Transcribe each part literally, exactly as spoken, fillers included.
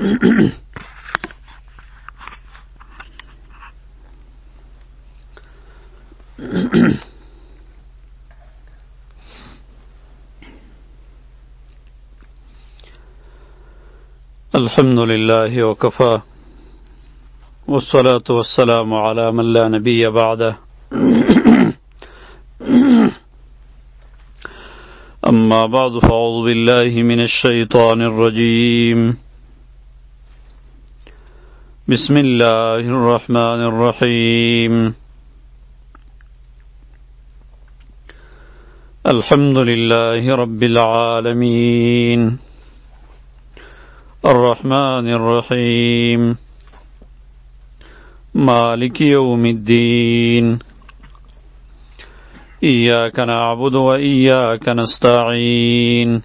الحمد لله وكفى والصلاة والسلام على من لا نبي بعده أما بعد فأعوذ بالله من الشيطان الرجيم بسم الله الرحمن الرحيم الحمد لله رب العالمين الرحمن الرحيم مالك يوم الدين إياك نعبد وإياك نستعين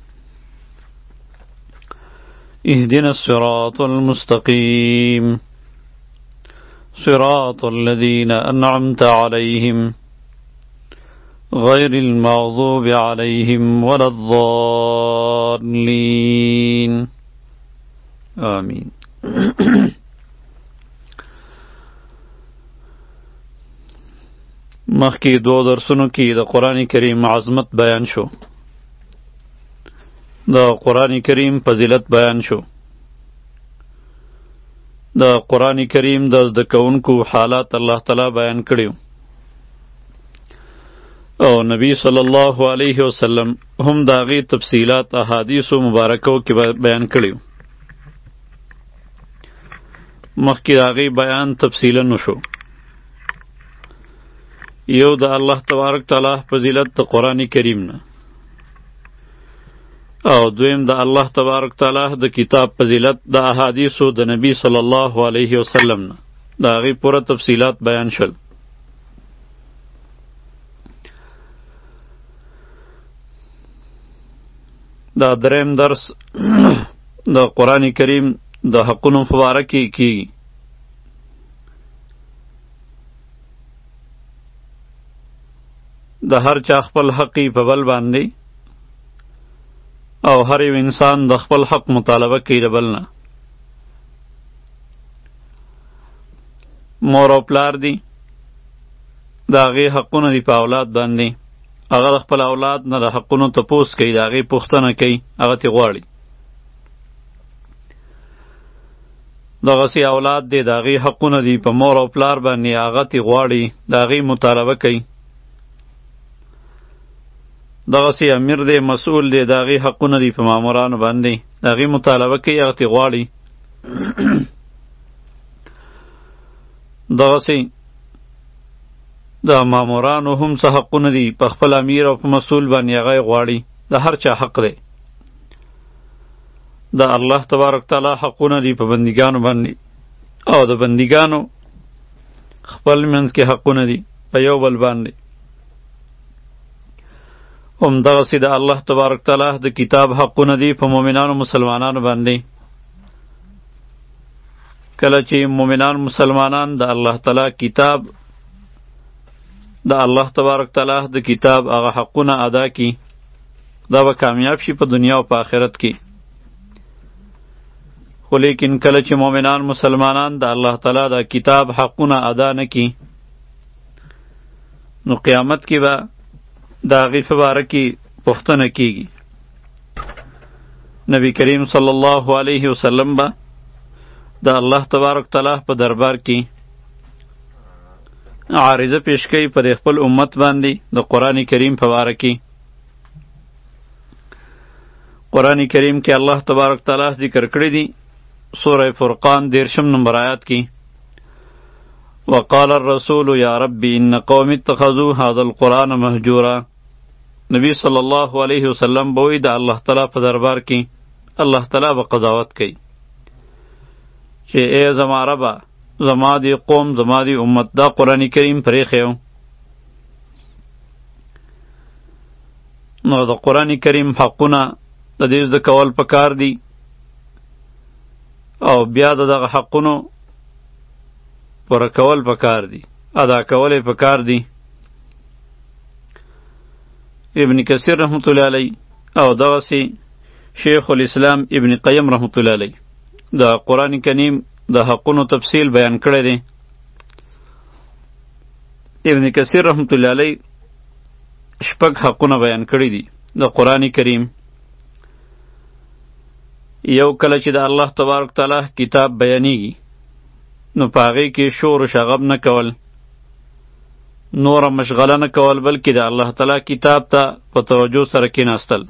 اهدنا الصراط المستقيم صراط الذين أنعمت عليهم غير المغضوب عليهم ولا الضالين آمین. مخکې دو درسونو کې د قرآن کریم عظمت بیان شو، د قرآن کریم فضیلت بیان شو، د قرآن کریم د زده کوونکو حالات الله تعالی بیان کړیو، او نبی صلی الله علیه وسلم هم د هغې تفصیلات احادیثو مبارکو کې بیان کړیو. مخکې د هغې بیان تفصیلا نشو. یو د الله تبارک تعالی فضیلت د قرآن کریم نه، او دویم د الله تبارک تعالی د کتاب فضیلت د احادیثو د نبی صلی الله علیه وسلم نه، د هغې پوره تفصیلات بیان شول. دا دریم درس د قرآن کریم د حقونو په باره کې کیږي. د هر چا خپل حق په بل باندې، او هر یو انسان د خپل حق مطالبه کوي د بل نه. مور او پلار دي، د هغې حقونه دي په اولاد باندې، هغه د خپل اولاد نه د حقونو تپوس کوي، د هغې پوښتنه کوي، هغه ترې غواړي. دغسې اولاد دی، د هغې حقونه دي په مور او پلار باندې، هغه ترې غواړي، د هغې مطالبه کوي. دغسې امیر دی، مسئول دی، د هغې حقونه دي په مامورانو باندې، د هغې مطالبه کوي، هغه ترې غواړي. دغسې د مامورانو هم څه حقونه دي په خپل امیر او په مسئول باندې، هغه یې غواړي. د هر چا حق دی. د الله تبارک تعالی حقونه دي په بندګانو باندې، او د بندګانو خپل منځ کې حقونه دي په یو بل باندې. هم دغسې د الله تبارک تعالی د کتاب حقونه دي په مؤمنانو مسلمانانو باندې. کله چې مؤمنان مسلمانان د الله تعالی کتاب، د الله تبارک تعالی د کتاب هغه حقونه ادا کی، دا به کامیاب شي په دنیا او په آخرت کې. خو لیکن کله چې مؤمنان مسلمانان د الله تعالی د کتاب حقونه ادا نه کی، نو قیامت کې به د هغې په باره کې پوښتنه کیږي. نبی کریم صلی الله علیه وسلم به د الله تبارک تعالی په دربار کې عارضه پیش کوي پر خپل امت باندې د قرآن کریم په باره کې. قرآن کریم کې الله تبارک تعالی ذکر کړی دی، سوره فرقان دیرشم نمبر آیات کې، وقال الرسول یا ربی ان قوم اتخذوا هذا القرآن مهجورا. نبی صلی الله علیه وسلم به وایي د الله تعالی په دربار کې الله تعالی به قضاوت کوي چې ای زما ربه، زما دی قوم، زما دی امت دا قرآن کریم پرېښی. نو د قرآن کریم حقونه د دې زده کول پکار دي، او بیا د دغه حقونو پوره کول پکار دي، ادا کول یې پکار دي. ابن کثیر رحمت الله علیه او دغسې شیخ الاسلام ابن قیم رحمت الله علیه د قرآن کریم د حقونو تفصیل بیان کړی دی. ابن کثیر رحمت الله علیه شپږ حقونه بیان کړي دي د قرآن کریم. یو کله چې د الله تبارک تعالی کتاب بیانیږي نو په هغې کې شور و شغب نه کول، نوره مشغله نه کول، بلکې د الله تعالی کتاب ته په توجه سره کېناستل.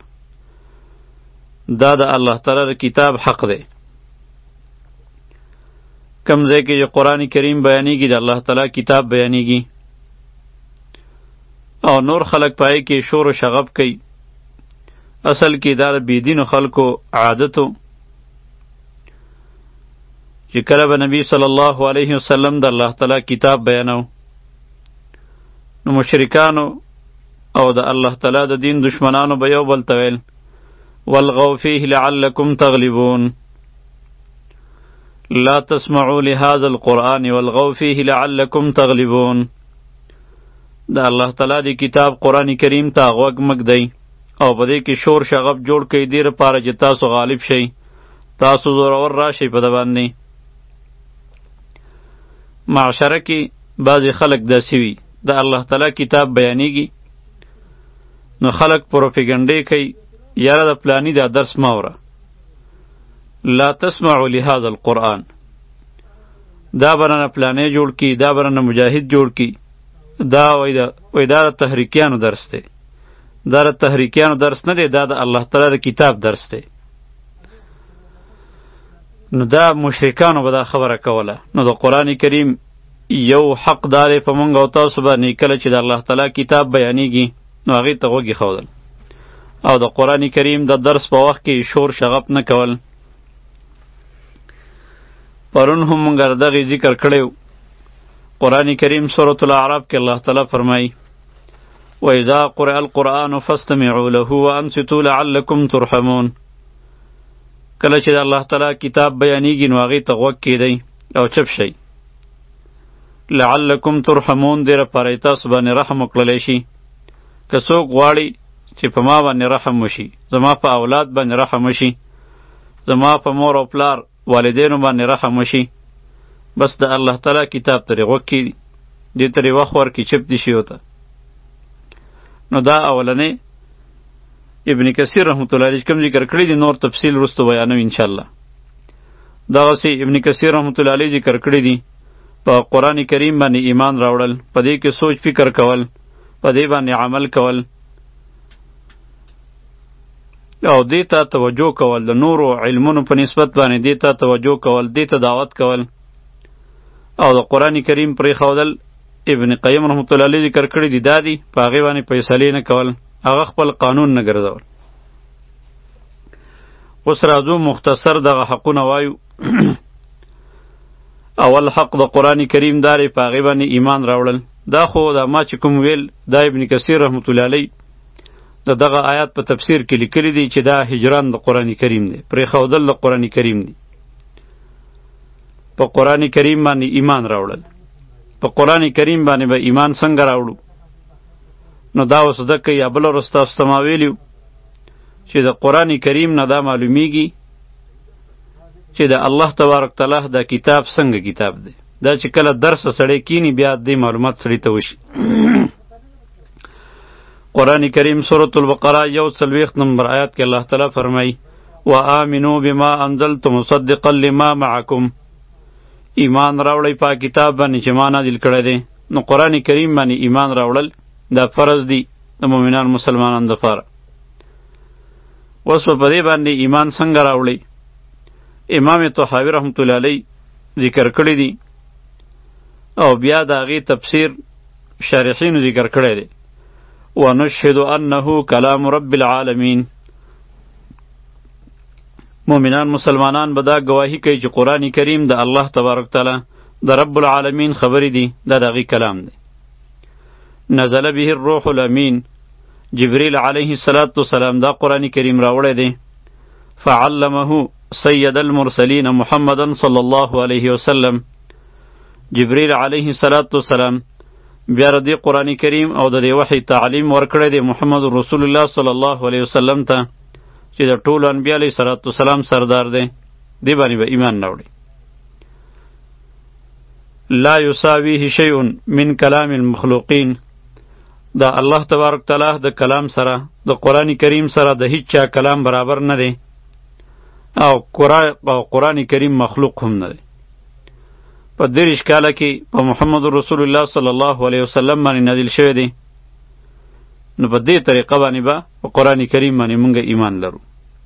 دا د الله تعالی د کتاب حق دی. کم ځای کې چې قرآن کریم بیانیږي د الله تعالی کتاب بیانیږي او نور خلق پای کې شور و شغب کوي، اصل کې دا د بېدینو خلکو عادتو چې کله به نبی صلی الله علیه وسلم د الله تعالی کتاب بیانو نو مشرکانو او د الله تعالی د دین دشمنانو به یو بل ته ویل والغوا فیه لعلکم تغلبون، لا تسمعوا لهذا القرآن والغوا فیه لعلکم تغلبون. د الله تعالی دی کتاب قرآن کریم ته غوږ مږدئ او په دې کې شور شغب جوړ کړئ دې لپاره چې تاسو غالب شئ، تاسو زورور راشئ په ده باندې. معاشره کې بعضې خلک داسې وي د الله تعالی کتاب بیانیږي نو خلک پروپیګنډې کوي، یاره د پلانی دا درس مه اوره، لا تسمعوا لهذا القرآن، دا برنه پلانی جوړ کی، دا برنه مجاهد جوړ کی، دا وای دا وای دا د تحریکیانو درس دی، دا د تحریکیانو درس نه دی، دا د الله تعالی د کتاب درس دی. نو دا مشرکانو به دا خبره کوله. نو د قرآن کریم یو حق دا دی په مونږ او تاسو باندې کله چې د الله تعالی کتاب بیانیږي نو هغې ته غوږ ایښودل او د قرآن کریم د درس په وخت کې شور شغب نه کول. پرون هم مونږ دغې ذکر کړی و. قرآن کریم سورة الاعراف کې الله تعالی فرمایي وَإِذَا قُرِئَ الْقُرْآنُ فَاسْتَمِعُوا لَهُ وَأَنصِتُوا لَعَلَّكُمْ تُرْحَمُونَ. کله چې د الله تعالی کتاب بیانیږي نو هغې ته غوږ کیدئ او چپ شئ. لعلکم ترحمون دې لپاره یې تاسو باندې رحم وکړلی شي. که څوک غواړي چې په ما باندې رحم وشي، زما په اولاد باندې رحم وشي، زما په مور او پلار والدینو باندې رحم وشي، بس د الله تعالی کتاب ترې غوږ کیدي، دې ترې وخت ورکړي چپ دي شي ورته. نو دا اولنې ابن کثیر رحمت الله علیه کوم ذکر کړی دی، نور تفصیل وروسته بیانو انشاءالله. دغسې ابن کثیر رحمت الله علیه ذکر کړی دی په قرآن کریم باندې ایمان راوړل، په دې کې سوچ فکر کول، په دې باندې عمل کول او دې ته توجه کول، د نورو علمونو په نسبت باندې دې ته توجه کول، دې ته دعوت کول او د قرآن کریم پرېښودل. ابن قیم رحمت الله علیه ذکر کړی دی دا دی په هغې باندې فیصلې نه کول، هغه خپل قانون نه ګرځول. اوس راځو مختصر دغه حقونه وایو. اول حق د قرآن کریم داری په هغې باندې ایمان راوړل. دا خو دا ما چې کوم ویل دا ابن کثیر رحمت الله علیه د دغه آیات په تفسیر کې لیکلی دی چې دا هجران د قرآن کریم دی، پرېښودل د قرآن کریم دی. په قرآن کریم باندې ایمان راوړل. په قرآن کریم باندې به با ایمان څنګه راوړو؟ نو دا اوس زده کوي. یا بله ورځ تاسو ته ما ویلي چې د قرآن کریم نه دا معلومیږي چې د الله تبارک تعالی دا کتاب څنګه کتاب دی. دا چې کله درس سړی کینی بیا دې معلومات سړي ته وشي. قرآن کریم سورة البقره یو څلوېښت نمبر آیات کې الله تعالی فرمایي وآمنوا بما انزلت مصدقا لما معکم، ایمان راوړئ په کتاب باندې چې ما نازل کړی دی. نو قرآن کریم باندې ایمان راوړل دا فرض دی د مؤمنان مسلمانانو دپاره. اوس په دې باندې ایمان څنګه راوړئ؟ امام طحاوی رحمت الله علیه ذکر کړی دی او بیا د هغې تفسیر شارحینو ذکر کړی دی ونشهد انه کلام رب العالمین. مؤمنان مسلمانان به دا گواهی کوي چې قرآن کریم د الله تبارک تعالی د رب العالمین خبرې دي، دا د هغې کلام دی. نزل به الروح الامین، جبریل علیه السلام دا قرآن کریم راوړی دی. فعلمه سید المرسلین محمدا صلی الله علیه وسلم، جبریل علیه السلام بیا ردی قرآن کریم او د دې وحی تعلیم ورکړی دی محمد رسول الله صلی الله علیه وسلم ته چې د ټولو انبیا علیه السلام سردار دی. دی باندې به ایمان راوړي. لا یساویه شیء من کلام المخلوقین، دا الله تبارک تعالی د کلام سره د قرآن کریم سره د هیڅ چا کلام برابر نه دی، او قرآن او قرآن کریم مخلوق هم نه دی. په دېرش کاله کې په محمد رسول الله صلی الله علیه وسلم باندې نازل شوی دی. نو په دې طریقه باندې به په قرآن کریم باندې مونږ ایمان لرو.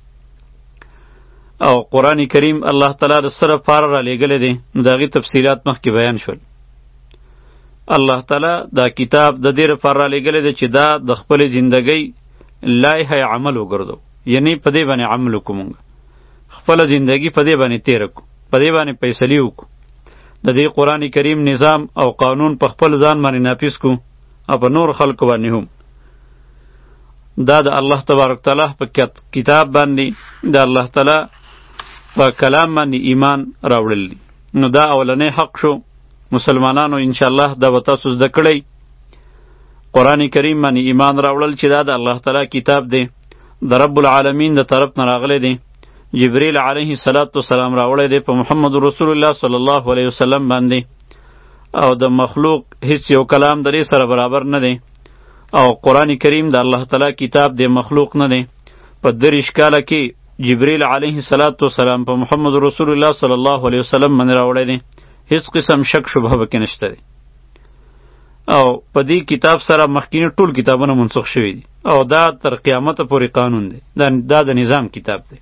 او قرآن کریم الله تعالی د سره پاره را لېږلی دی، نو د هغې تفصیلات مخکې بیان شول. الله تعالی دا کتاب د دې لپاره را لېږلی دی چې دا د خپلې زندګۍ لایحه عمل وګرځو، یعنی په دې باندې عمل وکړو، مونږ خپله زندګي په دې باندې تېره کړو، په دې باندې فیصلې وکړو، د دې قرآن کریم نظام او قانون په خپل ځان باندې نافذ کړو او په نور خلکو باندې هم. دا د الله تبارک تعالی په کتاب باندې د الله تعالی په کلام باندې ایمان راوړل دي. نو دا اولنی حق شو. مسلمانانو انشاءالله دا به تاسو زده کړئ، قرآن کریم باندې ایمان راوړل چې دا د الله تعالی کتاب دی، د رب العالمین د طرف نه راغلی دی. جبریل علیه السلام راوړی دی په محمد رسول الله صلی الله علیه وسلم باندې، او د مخلوق هیڅ یو کلام د دې سره برابر نه دی. او قرآن کریم د الله تعالی کتاب دی، مخلوق نه دی. په دېرش کاله کې جبریل علیه السلام په محمد رسول الله صلی الله علیه وسلم باندې راوړی دی، هیڅ قسم شک شبهه پکې نشته دی. او په دې کتاب سره مخکینی ټول کتابونه منسوخ شوي دي، او دا تر قیامته پورې قانون دی، دا د نظام کتاب دی.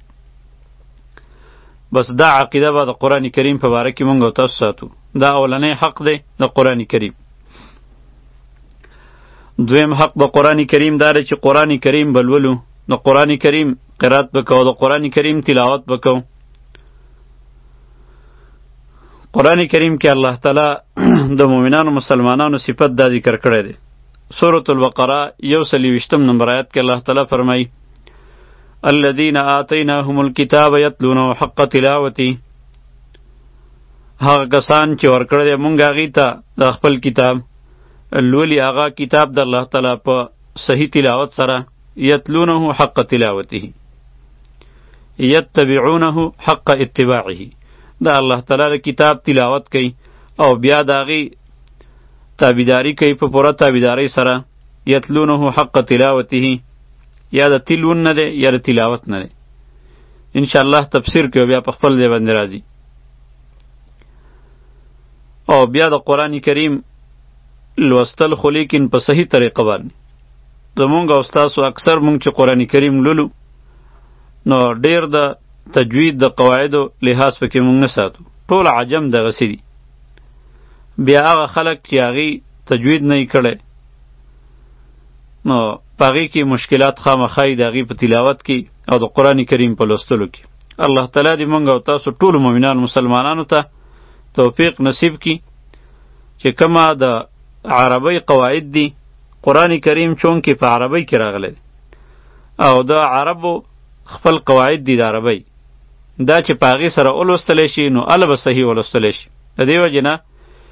بس دا عقیده به د قرآن کریم په باره کې مونږ او تاسو ساتو. دا اولنی حق دی د قرآن کریم. دویم حق د قرآن کریم دا دی چې قرآن کریم بلولو، د قرآن کریم قرات بکو، د قرآن کریم تلاوت بکو. قرآن کریم کې الله تعالی د مؤمنانو مسلمانانو صفت دا ذکر کړی دی. سورة البقره یو سل یویشتم نمبر آیت کې الله تعالی فرمایي الذین آتیناهم الکتاب یتلونه حق تلاوتی، هغه کسان چې ورکړی دی مونږ هغې ته د خپل کتاب، لولي هغه کتاب د الله تعالی په صحیح تلاوت سره، یتلونه حق تلاوته، یتبعونه حق اتباعه، دا الله تعالی کتاب تلاوت کوي او بیا د هغې تابعداري کوي په پوره تابعدارۍ سره. یتلونه حق تلاوته، یا د تلون نه دی یا د تلاوت نه دی. انشاءالله تفسیر کوي بیا په خپل ځای باندې راځي. او بیا د قرآن کریم لوستل خو لیکن په صحیح طریقه باندې. زمونږ او ستاسو اکثر مونږ چې قرآن کریم لولو نو ډیر د تجوید د قواعدو لحاظ پکې مونږ نه ساتو، ټول عجم دغسې دي. بیا هغه خلک چې هغې تجوید نه یې کړی نو په هغې کې مشکلات خامخا یي د هغې په تلاوت کې او د قرآن کریم په لوستلو کې. الله تعالی دې مونږ او تاسو ټولو مؤمنانو مسلمانانو ته توفیق نصیب کړي چې کومه د عربی قواعد دي، قرآن کریم چونکې په عربی کې راغلی او د عربو خپل قواعد دي د عربی، دا چې په هغې سره ولوستلی شي نو هله به صحیح ولوستلی شي. د دې وجې نه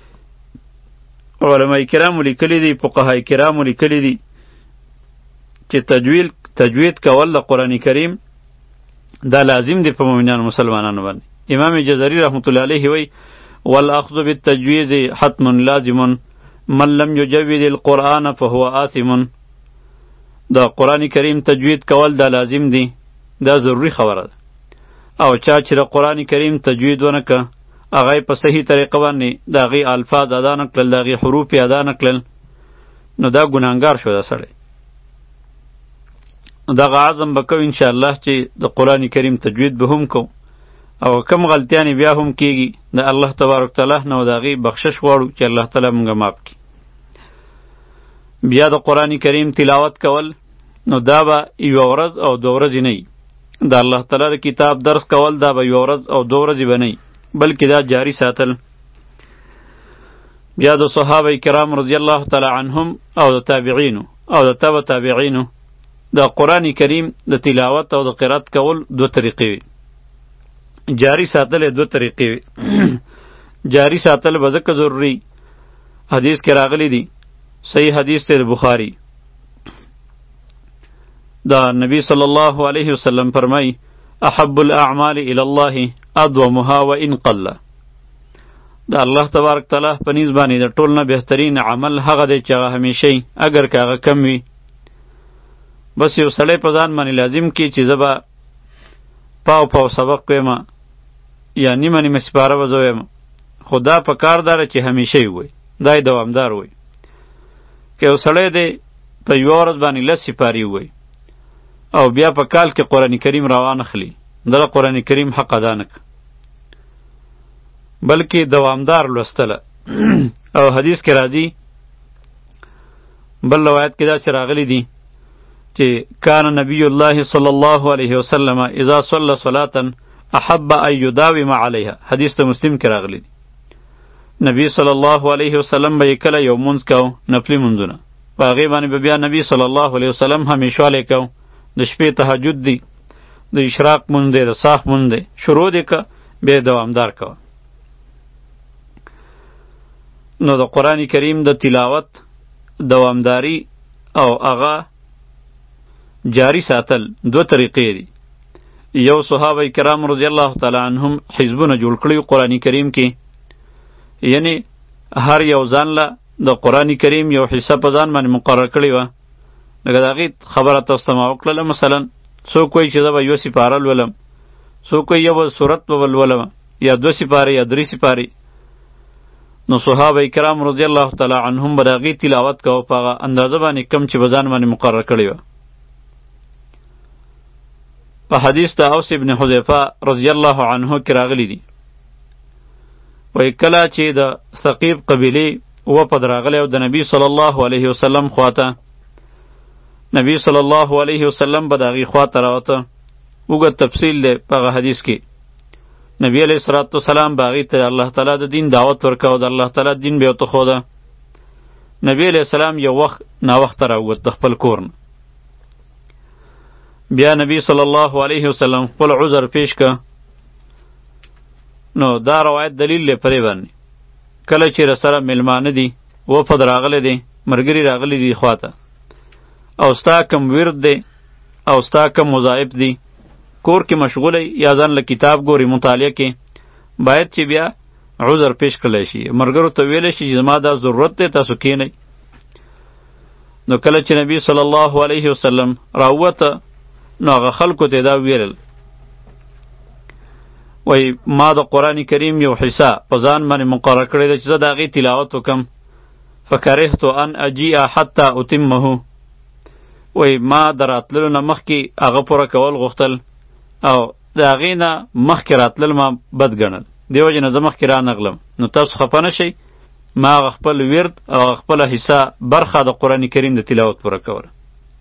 علماء کرامو لیکلي دي، فقهای کرامو لیکلي دي چې تجوید تجوید کول د قرآن کریم دا لازم دی په مؤمنانو مسلمانانو باندې. امام جزری رحمت الله علیه وی والاخذ بالتجوید حتم لازم من لم یجوید القرآن فهو آثم، دا قرآن کریم تجوید کول دا لازم دی، دا ضروری خبره ده. او چا چې د قرآن کریم تجوید ونه که، هغه په صحیح طریقه باندې د هغې الفاظ ادا نه کړل، د هغې حروف یې ادا نه کړل، نو دا ګناهګار شو دا سړی. دغه عزم به کوو انشاءالله چې د قرآن کریم تجوید به هم کو، او کم غلطیانې بیا هم کیږي د الله تبارک تعالی نه او د هغې بخشش غواړو چې الله تعالی مونږ معاف کړي. بیا د قرآن کریم تلاوت کول نو دا به یوه ورځ او دوه ورځې نه وي. د الله تعالی د کتاب درس کول دا به یوه ورځ او دوه ورځې به نه وي، بلکې دا جاری ساتل. بیا د صحابه کرام رضی الله تعالی عنهم او د تابعینو او د تبع تابعینو د قرآن کریم د تلاوت او د قرات کول دو طریقې وي. جاری ساتل دو طریقې وي. جاری ساتل به ځکه ضروري، حدیث کې راغلی دی، صحیح حدیث دی د بخاری، دا نبی صلی الله علیه وسلم فرمای احب الاعمال الی الله ادومها و ان قل. د الله تبارک تعالی په نسبت باندې د ټول نه بهترین عمل هغه دی چې هغه همیشئ اگر که هغه کم وي. بس یو سړی په ځان باندې لازم کړي چې زه به پاو پاو سبق ویم یا نیمه نیمه سپاره به زه ویم، خو دا په کار داره چې همیشئ وي، دا یې دوامدار وي. که یو سړی دی په یوه ورځ باندې لس سپارې ووایي او بیا په کال کې قرآن کریم راوانخلي، دغه قرآن کریم حق ادا نه کړه، بلکې دوامدار لوستله. او حدیث کې راځي، بل روایت کې داسې راغلی دي چې کان نبی الله صلی الله علیه وسلم اذا صلى صلاة احب ان يداوم علیها. حدیث ته مسلم کې راغلی دی، نبی صلی الله علیه وسلم به کله یو مونځ کو، نفلی مونځونه، په هغې باندې به بیا نبی صلی الله علیه وسلم همیشوالی کو. د شپې تهجد دی، د اشراق مونځ دی، د ساح مونځ دی، شروع دی که بیا دوامدار کوه. نو د قرآن کریم د تلاوت دوامداری او هغه جاری ساتل دو طریقې دي. یو صحابه کرام رضی الله تعالی عنهم حزبونه جوړ کړي قرآن کریم کې، یعنی هر یو ځان له د قرآن کریم یو حصه په ځان باندې مقرر کړې وه. لکه د هغې خبره تاسو ته ما وکړله، مثلا څوک وایي چې زه به یوه سپاره لولم، څوک وایي یو صورت به لولم، یا دوه سپارې یا درې سپارې. نو صحابه کرام رضی الله تعالی عنهم به د هغې تلاوت کوه په هغه اندازه باندې کم چې به ځان باندې مقرر کړې وه. په حدیث د اوس ابن حذیفه رضی الله عنه کې راغلی دي، وایي کله چې د ثقیف قبیلې وفد راغلی او د نبی صلی الله علیه وسلم خواته، نبی صلی الله علیه وسلم به د هغې خواته راوته. اوږد تفصیل دی په هغه حدیث کې. نبی علیه الصلاة والسلام به هغې ته الله تعالی د دین دعوت ورکوه، د الله تعالی دین به یې ورته ښوده. نبی علیه السلام یو وخت ناوخته راووت د خپل کور نه. بیا نبی صلی الله علیه وسلم خپل عذر پیش که. نو دا روایت دلیل دی پرې باندې کله چې رسره میلمانه دي، وفد راغلی دی، ملګري راغلی دي خواته، او ستا کم ورد دی او ستا کم وظایف دي، کور کې مشغولی یا ځان له کتاب ګوري مطالعه کې، باید چې بیا عذر پیش کړلی شي، ملګرو ته ویلی شي چې زما دا ضرورت دی، تاسو کینئ. نو کله چې نبی صلی الله علیه وسلم راووته، نو هغه خلکو ته دا ویلل، وای ما د قرآن کریم یو حصه په ځان باندې مقرر کړې ده چې زه د هغې تلاوت وکم، فکرهت ان اجیع حتی اتمه. وای ما د راتللو نه مخکې هغه پوره کول غوښتل او د هغې نه مخکې راتلل ما بد ګڼل، دې وجې نه زه مخکې رانغلم. نو تاسو خفه نه شئ، ما هغه خپل ورد او هغه خپله حصه برخه د قرآن کریم د تلاوت پوره کوله.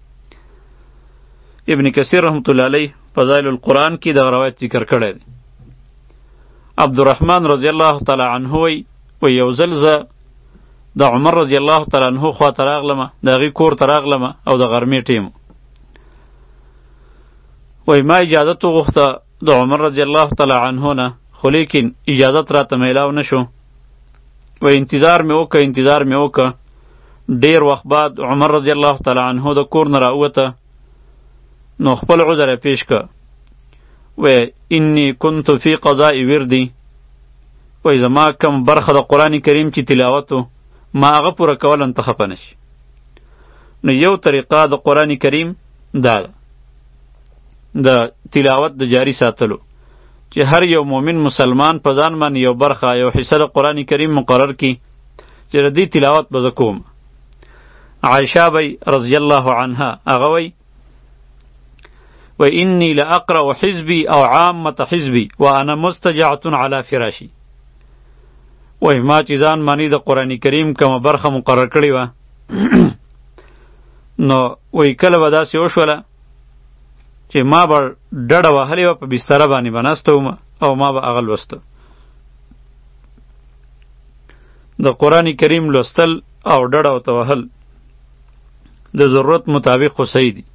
ابن کثیر رحمت الله علیه فضائل القرآن کې دغه روایت ذکر کړی دی. عبدالرحمن رضی الله تعالی عنه وی وی یو ځل زه د عمر رضی الله تعالی عنه خواته راغلمه، د هغې کور ته راغلمه او د غرمې ټیم وی ما اجازت وغوښته د عمر رضی الله تعالی عنه نه، خو لیکن اجازت راته میلاو نشو. وی انتظار مې وکړه انتظار مې وکړه ډیر وخت بعد عمر رضی الله تعالی عنه د کور نه راووته. نو خپل عذر پیش که، وی انی کنت فی قضاء وردی، وی زما کم برخه د قرآن کریم چې تلاوتو ما هغه پوره کول انته خفه نشي. نو یو طریقه د قرآن کریم دا ده د تلاوت د جاری ساتلو، چې هر یو مومن مسلمان په ځان باندې یو برخه یو حصه د قرآن کریم مقرر کی چې د دې تلاوت به زه کوم. عایشه بی رضی الله عنها هغه وی و انی لاقرأ حزبی او عامة حزبی و انا مستجعة علی فراشی. وی ما چې ځان مانی د قرآن کریم کومه برخه مقرر کړې وه، نو وی کله به داسې وشوله چې ما به ډډه وهلې وه، په بستره باندې به ناسته وم او ما به هغه لوسته. د قرآن کریم لوستل او ډډه ورته وهل د ضرورت مطابق خو صحیح دي،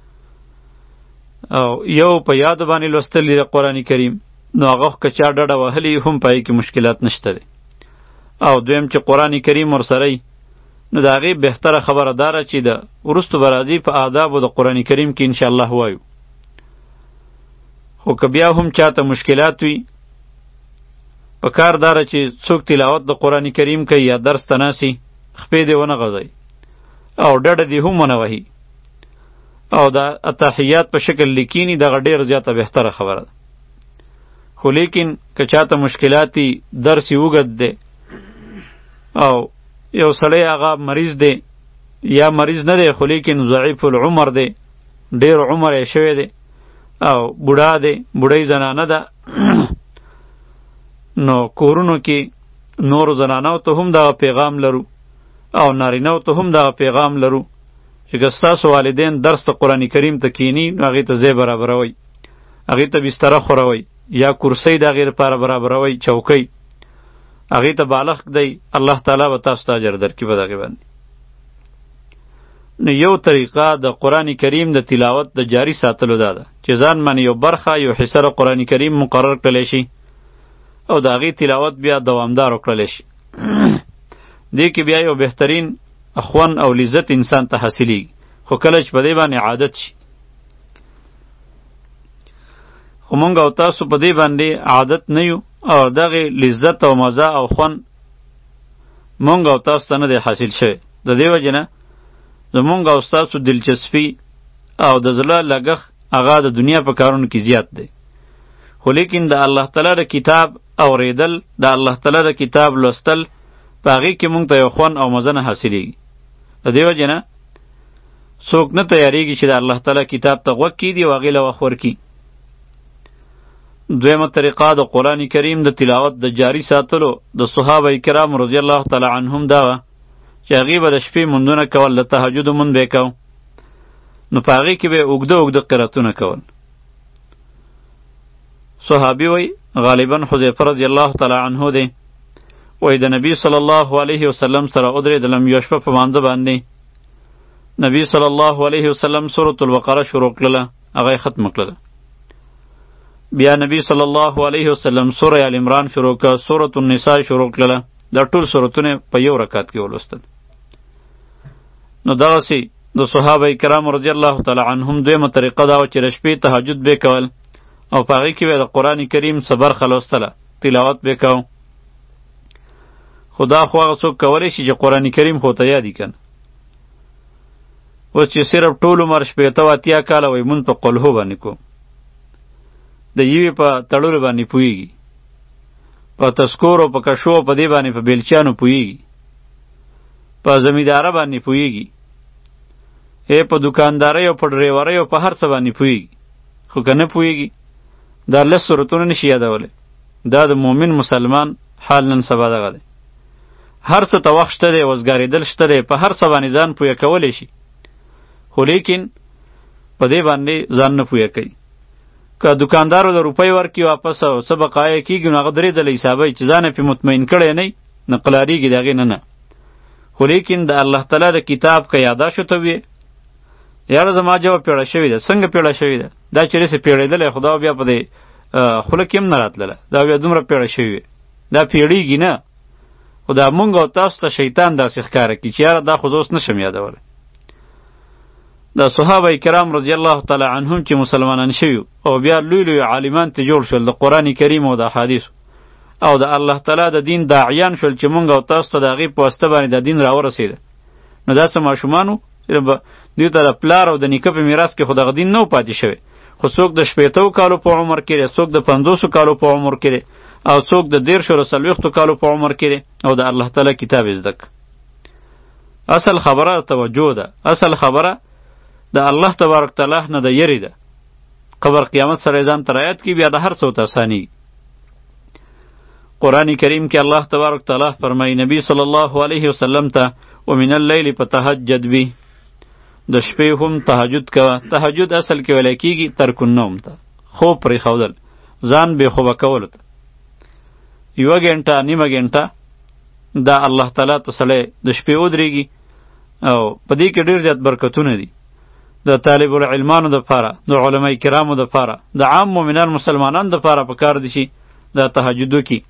او یو په یاد باندې لوستل دی قرآن کریم، نو هغه که چا ډډه وهلي هم پای کې مشکلات نشته دی. او دویم چې قرآن کریم ورسره نو د هغې بهتره خبره داره چې د وروستو به راځي په آدابو د قرآن کریم کې انشاءالله وایو. خو که بیا هم چاته مشکلات وي په کار داره چې څوک تلاوت د قرآن کریم کوي یا درس ته ناسي خپې دې ونه غځوئ او ډډه دې هم ونه وهي او دا اتحیات په شکل لیکینی دغه ډېر زیاته بهتره خبره ده. خو لیکن که چاته مشکلاتی درس یې اوږد دی او یو سړی هغه مریض دی یا مریض نه دی خو لیکن ضعیف العمر دی ډېر عمر یې شوی دی او بوډا دی بوډۍ زنانه ده نو کورونو کې نورو زنانو ته هم دغه پیغام لرو او نارینهو ته هم دغه پیغام لرو چې که ستاسو والدین درس د قرآن کریم ته کینی نو هغې ته ځای برابروئ هغې ته بستره خوروئ یا کرسی د هغې لپاره برابروئ چوکۍ هغې ته بالښت دی الله تعالی به تاسو ته اجر درکړي په دغې باندې. نو یو طریقه د قرآن کریم د تلاوت د جاری ساتلو دا ده چې ځان باندې یو برخه یو حصه د قرآن کریم مقرر کړلی شي او د هغې تلاوت بیا دوامدار وکړلی شي. دې کې بیا یو بهترین خوند او لذت انسان ته حاصلیږي خو کله چې په دې باندې عادت شي. خو مونږ او تاسو په دې باندې عادت نه یو او دغې لذت او مزه او خوند مونږ او تاسو ته نه دی حاصل شوی. د دې وجې نه زمونږ او ستاسو دلچسپي او د زړه لګښ هغه د دنیا په کارونو کې زیات دی. خو لیکن د الله تعالی د کتاب اوریدل د الله تعالی د کتاب لوستل په هغې کې مونږ ته یو خوند او مزه نه حاصلیږي. د دې وجې نه څوک نه تیاریږي چې د الله تعالی کتاب ته غوږ کیږدي او هغې له وخت ورکړي. دویمه طریقه د قرآن کریم د تلاوت د جاری ساتلو د صحابه کرام رضی الله تعالی عنهم دا وه چې هغې به د شپې مونځونه کول د تهجدو مونځ به یې کو نو په هغې کې به یې اوږده اوږده قراتونه کول. صحابي وی غالبا حذیفه رضی الله تعالی عنه دی وی د نبی صلی الله علیه وسلم سره ودرېدلم یوه شپه په مانځه باندې نبی صلی الله علیه وسلم سورة البقره شروع کړله هغه یې ختمه کړله. بیا نبی صلی الله علیه وسلم سوره آل عمران شروع کړه سورة النساء شروع کړله دا ټول سورتونه په یو رکعت کې ولوستل. نو دغسې د صحابه کرام رضی الله تعالی عنهم دویمه طریقه دا وه چې د شپې تهجد به یې کول او په هغې کې به د قرآن کریم څه برخه لوستله تلاوت به یې کو. خو دا خو هغه څوک کولی شي چې قرآن کریم خو ته یادي که نه. اوس چې صرف ټول عمر شپېته و اتیا کاله وایي مونځ په قلهو باندې کوم د یوې په تړلو باندې پوهېږي په تذکورو په کشو په دې باندې په بیلچیانو پوهېږي په زمینداره باندې پوهېږي ای په دکاندارۍ او په ډریورۍ او په هر څه باندې پوهېږي. خو که نه پوهېږي دا لس صورتونه نشي یادولی. دا د مؤمن مسلمان حال نن سبا دغه دی. هر څه ته وخت شته دی وزګارېدل شته دی په هر څه باندې ځان پوهه کولی شي خو لیکن په دې باندې ځان نه پوهه کوي. که دکاندارو د روپۍ ورکړي واپس او څه بقایه کېږي نو هغه درې ځله حسابوي چې ځان یې پرې مطمئن کړی نه نه قلاریږي د هغې نه نه. خو لیکن د الله تعالی د کتاب که یاداشو ته وي یاره زما جواب پیړه شوې ده څنګه پیړه شوې ده دا چې رسې پیړېدلی خدا بیا په دې خوله کې هم نه راتلله دا بیا دومره پیړه شوې وي دا پیړېږي نه. خو دا مونږ او تاسو ته شیطان داسې ښکاره کړي چې یاره دا خو زه اوس نشم یادولی. دا صحابه کرام رضی الله تعالی عنهم چې مسلمانان شوي او بیا لوی لوی عالمان ته جوړ شول د قرآن کریم او د احادیثو او د الله تعالی د دین داعیان شول چې مونږ او تاسو ته د هغې په واسطه باندې د دین راورسېده. نو دا څه ماشومان وو دوی ته د پلار او د نیکه په میراث کې خو دغه دین نه و پاتې شوی. خو څوک د شپېتو کالو په عمر کې دی څوک د پنځوسو کالو په عمر کې دی او څوک د دېرشو او څلوېښتو کالو په عمر کې دی او د الله تعالی کتاب یې زده که. اصل خبره توجه ده. اصل خبره د الله تبارک تعالی نه د یری ده. قبر قیامت سره ځان ته رایت کی بیا د هر څه ته اساني. قرآن کریم کې الله تبارک تعالی فرمایي نبی صلی الله علیه وسلم ته ومن اللیل فتهجد به د شپې هم تهجد کوه. تهجد اصل کې ویلی کېږي ترک النوم ته خوب پرېښودل ځان بې خوبه کولو ته. یوه ګنټه نیمه ګنټه دا الله تعالی ته سړی د شپې ودرېږي او په دې کې ډېر زیات برکتونه دي د طالب العلمانو دپاره د علماء کرامو دپاره د عام مؤمنان مسلمانانو دپاره په کار دي چې دا تهجد وکړي.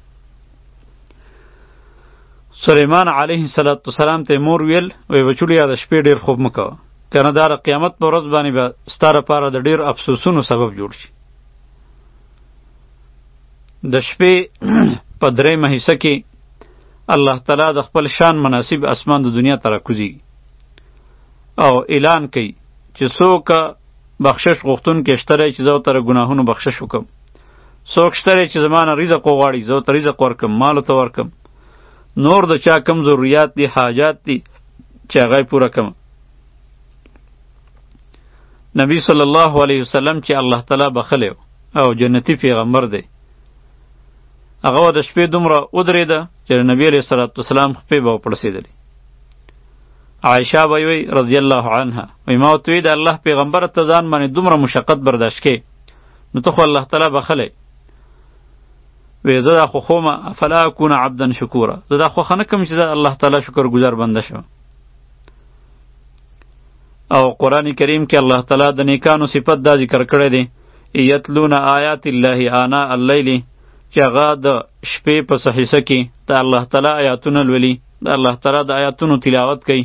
سلیمان علیه السلام ته مور ویل وی بچولیا د شپې ډېر خوب مه کوه کنه دا د قیامت په ورځ باندې به ستا لپاره د ډېر افسوسونو سبب جوړ شي. د شپې په درېیمه حصه کې الله تعالی د خپل شان مناسب اسمان د دنیا ته راکوزي او اعلان کوي چې څوک بخشش غوښتونکی شته دی چې زه ورته ګناهونو بخشش وکړم، څوک شته دی چې زما نه رزق وغواړي زه ورته رزق ورکړم، مال ورته ورکړم، نور د چا کم ضروریات دي حاجات دي چې هغه یې پوره کړم. نبی صلی الله علیه وسلم چې الله تعالی بخلی او جنتی پیغمبر دی، هغه د شپې دومره ودرېده چې نبی علیه صلوات والسلام خپې به وپړسېدلې. عایشه به وی رضی الله عنها وی ما ورته وی د الله پیغمبر ته ځان باندې دومره مشقت برداشت کې نو ته خو الله تعالی بخلی وی زه دا خو خومه افلا اکون عبدا شکورا، زه دا خوښه نه کوم چې زه الله تعالی شکر گزار بنده شم. او قرآن کریم کې الله تعالی د نیکانو صفت دا ذکر کړی دی یتلون آیات الله آناء اللیل، چې هغه د شپې په څه حصه کې د الله تعالی آیاتونه لولي، د الله تعالی د آیاتونو تلاوت کوي.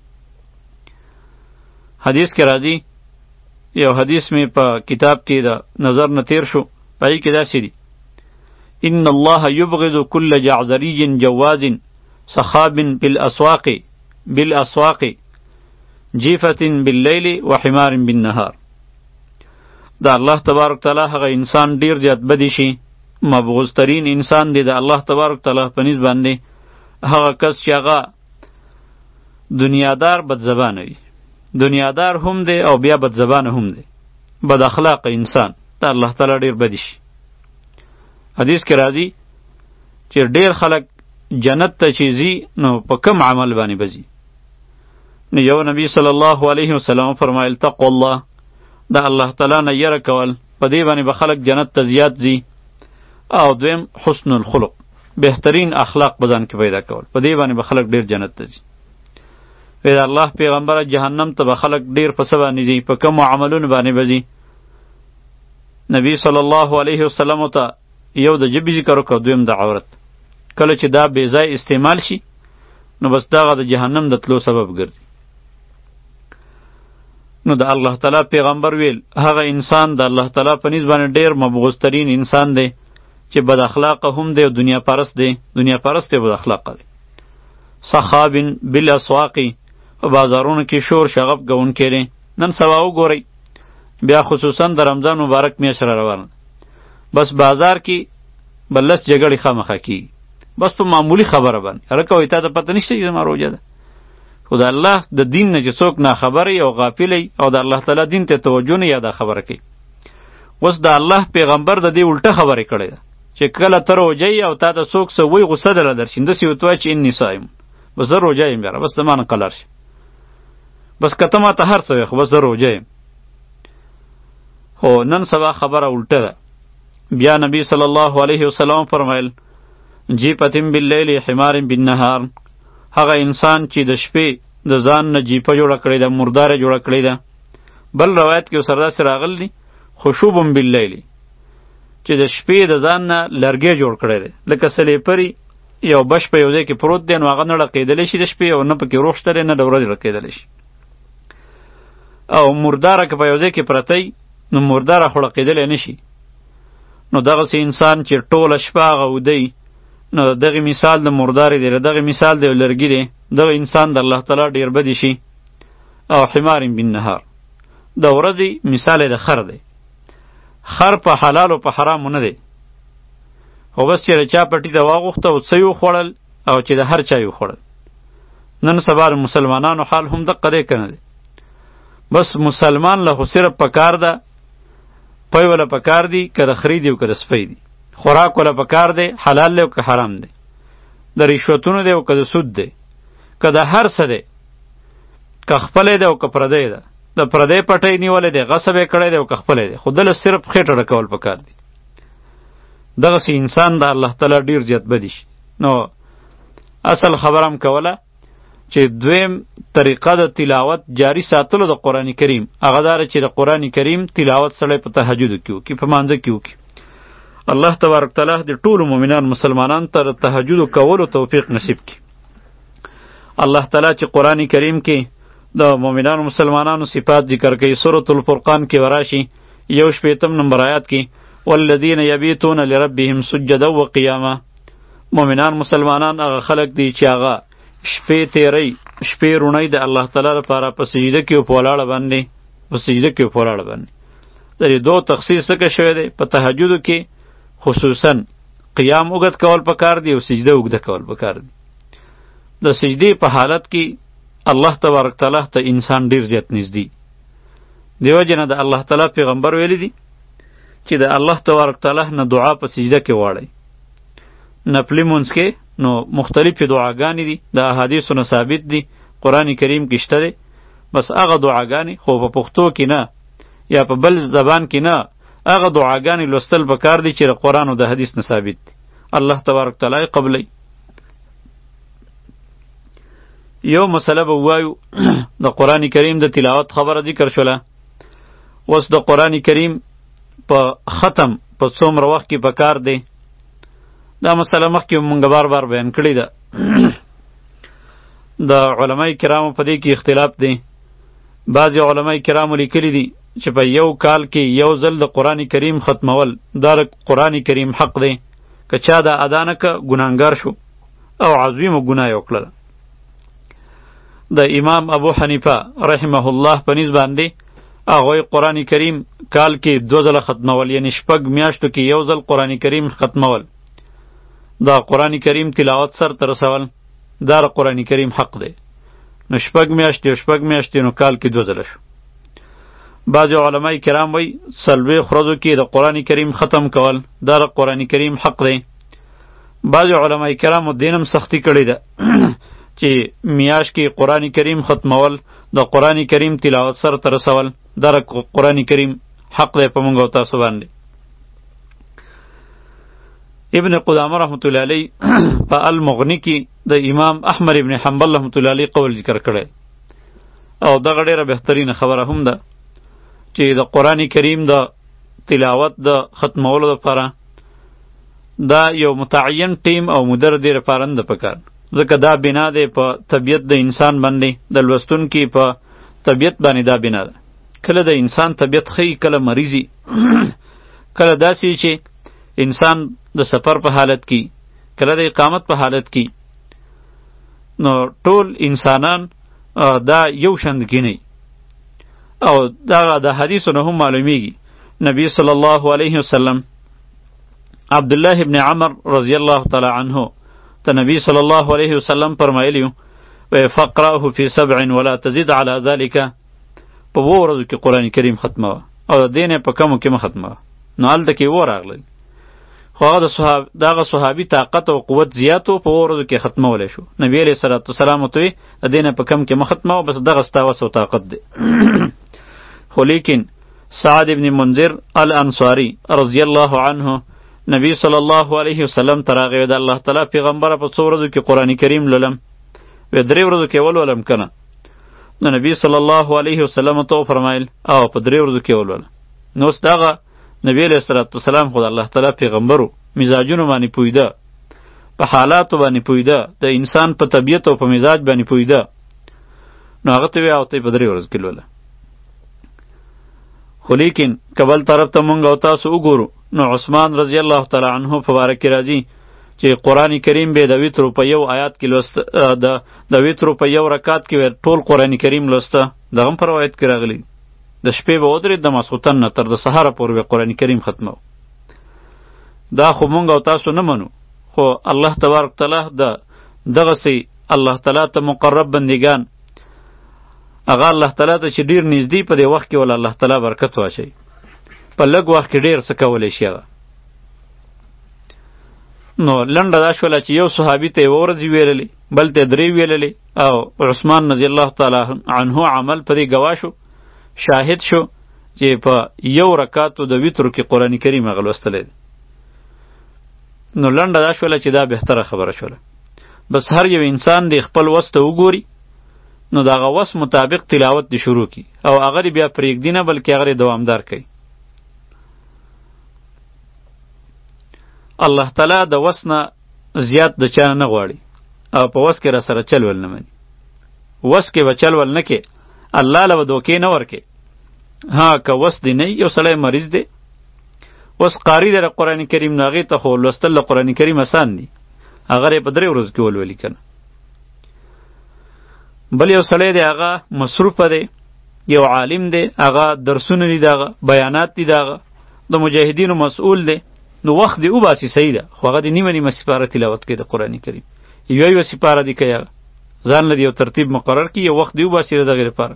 حدیث کې راځي، یو حدیث می په کتاب کې د نظر نه تیر شو، پای کې داسې دی ان الله یبغض کل جعذری جواز صخاب بالاسواق بالاسواق جیفة باللیل و حمار بالنهار. دا الله تبارک تعالی هغه انسان ډیر زیات بدی شي، مبغوض ترین انسان دی د الله تبارک تعالی په نسبت باندې هغه کس چې هغه دنیادار بد زبانه وي، دنیادار هم دی او بیا بد زبانه هم دی، بد اخلاق انسان د الله تعالی ډیر بدی شي. حدیث کې راځي چې ډیر خلک جنت ته چې ځي نو په کم عمل باندې بځي. نو یو نبی صلی الله علیه وسلم فرمایل تقوا الله، دا الله تعالی نه یره کول، په دې باندې به خلک جنت ته زیات ځي. او دویم حسن الخلق، بهترین اخلاق بزن کې پیدا کول، په دې باندې به خلک ډیر جنت ته ځي. وی دا الله پیغمبر جهنم ته به خلک ډیر په څه باندې ځي، په کوم عملونو باندې به ځي. نبی صلی الله علیه وسلم ته یو د جبې ذکر وکړ، دویم د عورت. کله چې دا بې ځای استعمال شي نو بس دغه د جهنم د تلو سبب ګرځي. نو د الله تعالی پیغمبر ویل هغه انسان د الله تعالی په نسبت باندې ډیر مبغوض ترین انسان دی چې بد اخلاقه هم دی او دنیا پرست دی، دنیا پرست دی بد اخلاقه دی. صخاب بالاسواق، په بازارونو کې شور شغب کوونکی دی. نن سبا وګورئ بیا خصوصا د رمضان مبارک میاشت را روانه، بس بازار کې بلس جګړې خامخا کیږي، بس په معمولی خبره باندې هلکه وایي تا ته پته نشته چې زما روژه ده. خو د الله د دین نه چې څوک ناخبره او غافل او د الله تعالی دین ته توجه نه یا دا خبره کوي. اوس د الله پیغمبر د دې الټه خبرې کړې ده چې کله ته روژه یې او تا ته څوک څه وایي غصه درله درشي، داسې ورته وایه چې انی صایم، بس زه روژه یم یاره، بس زما نه قلار شي، بس که ته ما ته هر څه وایې خو بس زه روژه یم. هو نن سبا خبره الټه ده. بیا نبی صلی الله علیه وسلم فرمایل جیپتم باللیل حمار بالنهار، هغه انسان چې د شپې د ځان نه جیپه جوړه کړې ده، مرداره جوړه کړې ده. بل روایت کې سره داسې راغلی دی خشوبم باللیل، چې د شپې د ځان نه لرګی جوړ کړی دی، لکه سلیپري یو بش په یو ځای کې پروت دی، نو هغه نه ړقېدلی شي د شپې او نه پکې روح شته دی نه د ورځې ړقېدلی شي. او مرداره که په یو ځای کې پرتی نو مرداره خو ړقېدلی نه شي. نو دغسې انسان چې ټوله شپه هغه ودی، نو دغه مثال د مردارې دی، دغه مثال د لرګي دی. دغه انسان د الله تعالی ډیر بدی شي. او حمار بالنهار، د ورځې مثال د خر دی. خر په حلال او په حرامو نه دی، خو بس چې چا پټي ته واغوخته او څه یې وخوړل او چې د هر چا یې وخوړل. نن سبا د مسلمانانو حال هم دقه دی که نه دی؟ بس مسلمان له خو صرف پکار ده پی ولا پکار دی که د خری دی او که د سپی دی، خوراک ولا پکار دی حلال دی او که حرام دی، د رشوتونو دی او که د سود دی، که د هر څه دی، که خپلی دی او که پردی ده، د پردی پټی نیولی دی، غصب یې کړی دی او که خپلی دی، خو دله صرف خېټه ډکول پکار دی. دغسې انسان د الله تعالی ډیر زیات بدی شي. نو اصل خبرم کوله چې دویم طریقه د تلاوت جاری ساتلو د قرآن کریم هغه داره چې د قرآن کریم تلاوت سړی په تهجد کې وکړي، په مانځه کې وکړي. الله تبارک تعالی د ټولو مؤمنان مسلمانان ته د تهجد کولو توفیق نصیب کړي. الله تعالی چې قرآن کریم کې د مؤمنانو مسلمانانو صفات ذکر کوي، سورة الفرقان کې وراشي یو شپېتم نمبر آیات کې والذین یبیتون لربهم سجدا وقیاما، مؤمنان مسلمانان هغه خلق دي چې هغه شپې تیری شپې رونی د الله تعالی لپاره په سجده کې او په ولاړه باندې په سجده کې او په ولاړه باندې د دې دوه تخصیص څه شوی دی په تهجد کې خصوصا قیام اوږد کول پکار دی او سجده اوږده کول پکار دی د سجدې په حالت کې الله تبارک تعالی ته انسان ډیر زیات نږدې دیو جنا د الله تعالی پیغمبر ویلی دی چې د الله تبارک تعالی نه دعا په سجده کې واړی نفلی مونځ کې نو مختلفې دعاګانې دي د احادیثو نه ثابت دي قرآن کریم کې شته دی بس هغه دعاګانې خو په پښتو کې نه یا په بل زبان کې نه هغه دعاګانې لوستل پکار دي چې د قرآن او د حدیث نه ثابت دي الله تبارک تعالی قبلی یو مسله به وایو د قرآن کریم د تلاوت خبره ذکر شوله اوس د قرآن کریم په ختم په څومره وخت کې پکار دی دا مسله مخکې مونږ بار بار بیان کړې ده د علماء کرامو په دې کې اختلاف دی بعضې علماء کرامو لیکلي دي چې په یو کال کې یو ځل د قرآن کریم ختمول دا د قرآن کریم حق دی که چا دا ادا نه که ګناهګار شو او عظیمه ګناه یې وکړله د امام ابو حنیفه رحمه الله په نیز باندې هغوی قرآن کریم کال کې دو ځله ختمول یعنی شپږ میاشتو کې یو ځل قرآن کریم ختمول دا قرآن کریم تلاوت سر ته رسول دا د قرآن کریم حق دی نو شپږ میاشتې او شپږ میاشتې نو کال کې دو ځله شو بعضې علماء کرام وایي څلوېښت ورځو کې د قرآن کریم ختم کول دا د قرآن کریم حق دی بعضې علماء کرامو دین هم سختی کړې ده چې میاشت کې قرآن کریم ختمول د قرآن کریم تلاوت سر ته رسول دا د قرآن کریم حق دی په موږ او تاسو باندې ابن قدامه رحمت الله علیه په المغنی کې د امام احمد ابن حنبل رحمت الله علیه قول ذکر کړی او دغه ډیره بهترینه خبره هم ده چې د قرآن کریم د تلاوت د ختمولو لپاره دا یو متعین ټیم او مدر دی لپاره نه پکار ځکه دا بنا دی په طبیعت د انسان باندې د لوستونکي په طبیعت باندې دا بنا ده کله د انسان طبیعت ښه کله مریضي کله داسې چې انسان د سفر په حالت کې کله د اقامت په حالت کې نو ټول انسانان دا یو شند کې نه او دا د حدیثو نه هم معلومیږي نبی صلی الله علیه وسلم عبدالله ابن عمر رضی الله تعالی عنه ته نبی صلی الله علیه وسلم فرمایلی و فقرأه فی سبع ولا تزید علی ذلك په وو ورځو کې قرآن کریم ختمه او د دې نه په کمو کې مه ختمه نو هلته کې و راغلی خو هغه د صحاب دغه صحابي طاقت او قوت زیاتو په ورځو کې ختمولی شو نبی علیه الصلاة والسلام ورته وی د دې نه په کم کې مه ختمه بس دغه ستا وس او طاقت دی خو لیکن سعد ابن منذر الانصاری رضی الله عنه نبی صلی الله علیه وسلم تراغه د الله تعالی پیغمبر په څو ورځو کې قرآن کریم لولم و درې ورځو کې ولولم کنه نو نبی صلی الله علیه وسلم ته فرمایل او په درې ورځو کې ولول نو دغه نبی علیہ الصلوۃ والسلام خو الله تعالی پیغمبرو مزاجونو باندې پویده په حالاتو باندې پویده د انسان په طبیعت او په مزاج باندې پویده نو هغه ته وی او ته په درې ورځو کې لوله خو لیکن قبل طرف ته مونږ او تاسو وګورو نو عثمان رضی الله تعالی عنه مبارک راځي چې قرآن کریم به د ویترو په یو آیات کې لوست د د ویترو په یو رکعت کې ټول قرآن کریم لوسته دغه په روایت کې راغلی د شپې به ودرېد د ماسخوتن نه تر د سهاره پورې به قرآن کریم ختمو دا خو مونږ او تاسو نه منو خو الله تبارک تعالی د دغسې الله تعالی ته مقرب بندگان هغه الله تعالی ته چې ډېر نږدې په دې وخت کې ول الله تعالی برکت واچوي په لږ وخت کې ډېر څه کولی شي هغه نو لنډه دا شوله چې یو صحابي ته یې ورځې ویللې بل ته درې ویللې او عثمان رضی الله تعالی عنه عمل په دې ګواه شو شاهد شو چې په یو رکعتو د ویترو کې قرآن کریم هغه لوستلی دی نو لنډه دا شوله چې دا بهتره خبره شوله بس هر یو انسان دی خپل وس ته وګوري نو د هغه وس مطابق تلاوت دی شروع کی او هغه بیا پرېږدي نه بلکې هغه دوامدار کوي الله تعالی د وس نه زیات د چا نه غواړي او په وس کې را سره چل ول نه مني وس کې به چل ول نه کې الله له به دوکې نه ورکې ها که وس دی نه یو سړی مریض دی وس قاری دی د قرآن کریم نه هغې ته خو لوستل د قرآن کریم اسان دي هغه یې په درې ورځو کې ولولي که نه. بل یو سړی دی هغه مصروفه دی، یو عالم دی، هغه درسونه دي دغه بیانات دي دغه د مجاهدینو مسئول دی، نو وخت دی وباسي صحیح ده، خو هغه د نیمه نیمه سپاره تلاوت کوي د قرآن کریم، یوه یوه سپاره دي کوي، هغه ځان له یو ترتیب مقرر کړي، یو وخت دی وباسي د دغې لپاره.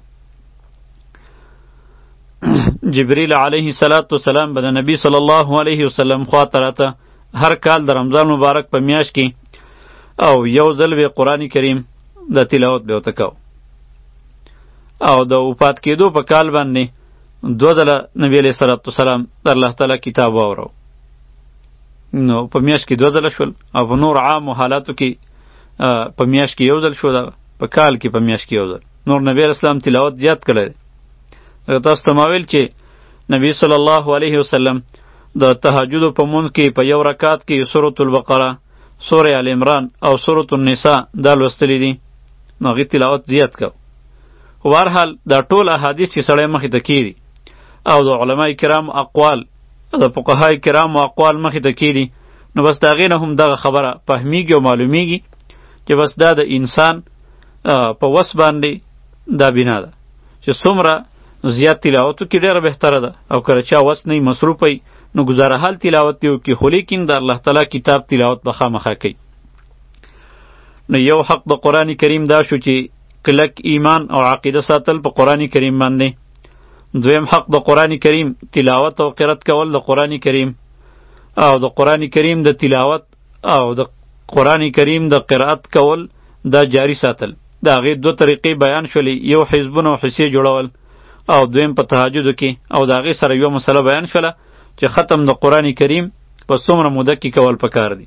جبریل علیه الصلاة والسلام به د نبی صلی الله علیه وسلم خواته راته هر کال د رمضان مبارک په میاشت کې او یو ځل به قرآن کریم د تلاوت به ورته کو، او د وفات کېدو په کال باندې دو ځله نبی علیه الصلاة والسلام د الله تعالی کتاب واورو، نو په میاشت کې دو ځله شول، او په نور عامو حالاتو کې په میاشت کې یو ځل شو، په کال کې په میاشت کې یو ځل. نور نبی علیه السلام تلاوت زیات کړی. تاسو ته ما ویل چې نبی صلی الله علیه وسلم د تهجد په منځ کې په یو رکعت کې سورة البقره، سورة آل عمران او سورة النساء دا لوستلی دي، نو هغې تلاوت زیات کو. خو بهرحال دا ټول احادیث چې سړی مخې ته کېږي او د علماء کرام اقوال، د فقهای کرام اقوال مخې ته کېږي، نو بس د هغې نه هم دغه خبره فهمیږي او معلومیږي چې بس دا د انسان په وس باندې دا بنا ده چې څومره زیات تلاوتو کې ډېره بهتره ده، او کله چا وس نه مصروف وي نو ګزاره حال تلاوت دی وکړي، خو لیکن د الله تعالی کتاب تلاوت به خامخا کوي. نو یو حق د قرآن کریم دا شو چې کلک ایمان او عقیده ساتل په قرآن کریم باندې. دویم حق د قرآن کریم تلاوت او قرات کول د قرآن کریم، او د قرآن کریم د تلاوت او د قرآن کریم د قرات کول دا جاری ساتل. د هغې دو طریقې بیان شولې، یو حزبونه او حصې جوړول، او دویم په تهجدو کې، او د هغې سره یوه مسله بیان شوله چې ختم د قرآن کریم په څومره موده کې کول پکار دی.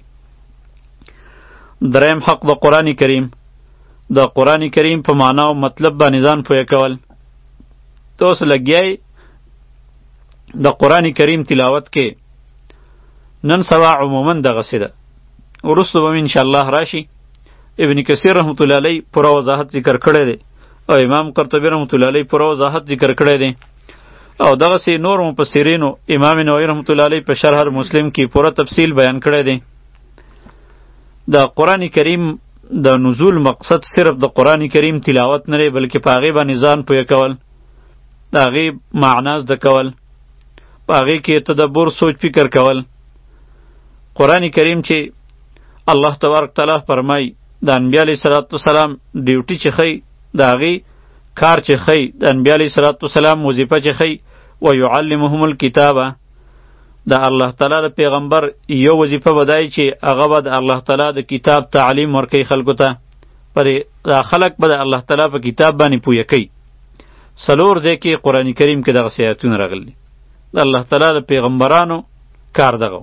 دریم حق د قرآن کریم د قرآن کریم په معنا او مطلب باندې ځان پوهه کول. ته اوس لګیای د قرآن کریم تلاوت کې نن سبا عموما دغسې ده، وروسته به انشاءالله راشي. ابن کثیر رحمت الله علیه پوره وضاحت ذکر کړی دی، او امام قرطبی رحمت الله علیه پوره وضاحت ذکر کړی دی، او دغسې نور مفسرینو امام نووي رحمت الله علیه په شرح مسلم کې پوره تفصیل بیان کړی دی. د قرآن کریم د نزول مقصد صرف د قرآن کریم تلاوت نه دی، بلکې په هغې باندې ځان پوهه کول، د هغې معنا زده کول، په هغې کې تدبر سوچ فکر کول. قرآن کریم چې الله تبارک تعالی فرمایي د انبیا علیه صلات وسلام ډیوټي چې ښیي، د هغې کار چې ښیي، د انبیا علیه صلات وسلام وظیفه چې ښیي، ویعلمهم الکتابه، د الله تعالی د پیغمبر یو وظیفه به دای چې هغه به د الله تعالی د کتاب تعلیم ورکوي خلکو ته، پرې دا خلک به د الله تعالی په کتاب باندې پوهه کوي. څلور ځای کې قرآن کریم کې دغسې آیتونه راغلي، د الله تعالی د پیغمبرانو کار دغه.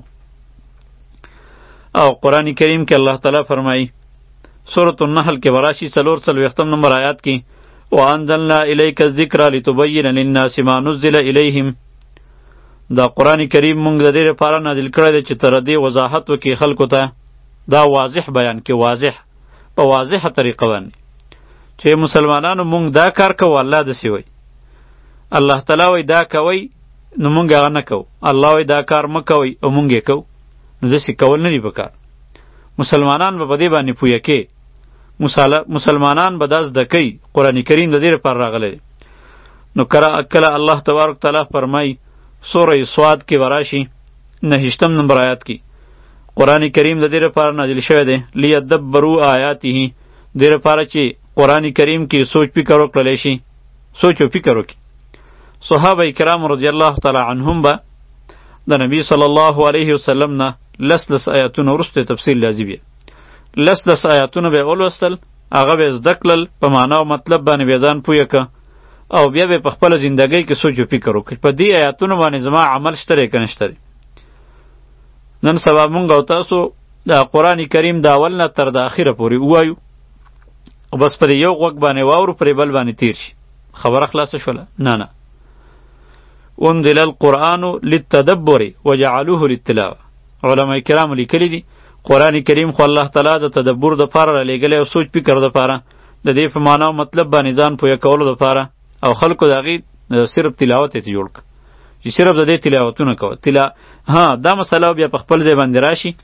او قرآن کریم کې الله تعالی فرمایي سورة النحل کې براشي څلور څلوېښتم نمبر آیات کې وانزلنا الیک الذکر لتبین للناس ما نزل الیهم. دا قرآن کریم مونږ د دې لپاره نازل کړی دی چې تر دې وضاحت وکړي خلکو ته، دا واضح بیان کې، واضح په واضحه طریقه باندې چې مسلمانانو مونږ دا کار کوو، الله داسې وایي، الله تعالی وایي دا کوئ نو مونږ هغه نه کوو، الله وایي دا کار مه کوئ او مونږ یې کوو، نو داسې کول نه دي پکار. مسلمانان به په دې باندې پوهه کې، مسلمانان به دا زده کوي، قرآن کریم د دې لپاره راغلی دی. نو کله الله تبارک تعالی فرمایي سوره صاد کې وراشي نهشتم نمبر آیات کې قرآن کریم د دې لپاره نازل شوی دی لیدبروا آیاته، دې لپاره چې قرآن کریم کې سوچ فکر وکړلی شي، سوچ او فکر وکړي. صحابه کرام رضی الله تعالی عنهم به د نبی صلی الله علیه وسلم نه لس لس آیاتونه وروسته تفصیل لازم یې لس لس آیاتونه به ولوستل، هغه به زده کړل، په معنا او مطلب باندې به ځان پوهه که، او بیا به په خپله زندګۍ کې سوچ و فکر وکړي په دې آیاتونو باندې زما عمل شته دی که نشته دی. نن سبا مونږ او تاسو د قرآن کریم د اول نه تر د اخره پورې ووایو، او بس پرې یو غوږ باندې واورو، پرې بل باندې تیر شي، خبره خلاصه شوله؟ نه نه. انزل القرآن للتدبر وجعلوه للتلاوه. علماء کرام لیکلی دي قرآن کریم خو الله تعالی د تدبر دپاره رالیږلی او سوچ فکر دپاره، د دې په معنا او مطلب باندې ځان پوهه کولو دپاره، او خلکو د هغې صرف تلاوت یې جوړ کړه چې صرف د دې تلاوتونه کوه. تلا ها دا مسله بیا په خپل ځای باندې راشي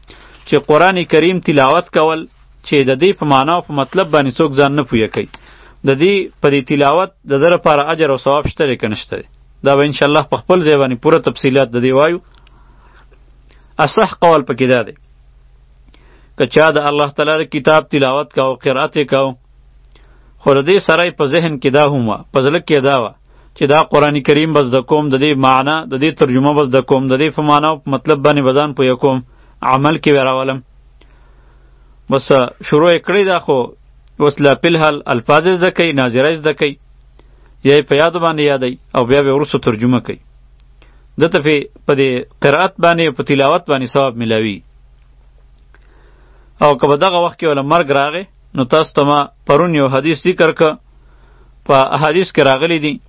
چې قرآن کریم تلاوت کول چې د دې په معنا او په مطلب باندې څوک ځان نه پوهه کوي، د دې په دې تلاوت د ده لپاره اجر او ثواب شته دی که نشته دی؟ دا به انشاءالله په خپل ځای باندې پوره تفصیلات د دې وایو. اصح قول پکې دا دی که چا د الله تعالی د کتاب تلاوت کاو، قرأت یې کاو، خو د دې سره په ذهن کې دا هم وه، په زړه کې دا وه چې دا قرآن کریم بس د کوم، د دې معنا د دې ترجمه بس د کوم، د دې په معنا او مطلب باندې به ځان پوهه کوم، عمل کې به راولم. بس شروع یې کړې ده، خو اوس لا فلحال الفاظ یې زده کوي، ناظره یې زده کوي، یا یې په یادو باندې یادوي او بیا به وروسته ترجمه کوي. دته په دې قرأت باندې په تلاوت باندې ثواب ملاوي. او که په دغه وخت کې ولا مرګ راغی نو تاسو ته ما پرون یو حدیث ذکر که، په احادیث کې راغلی دي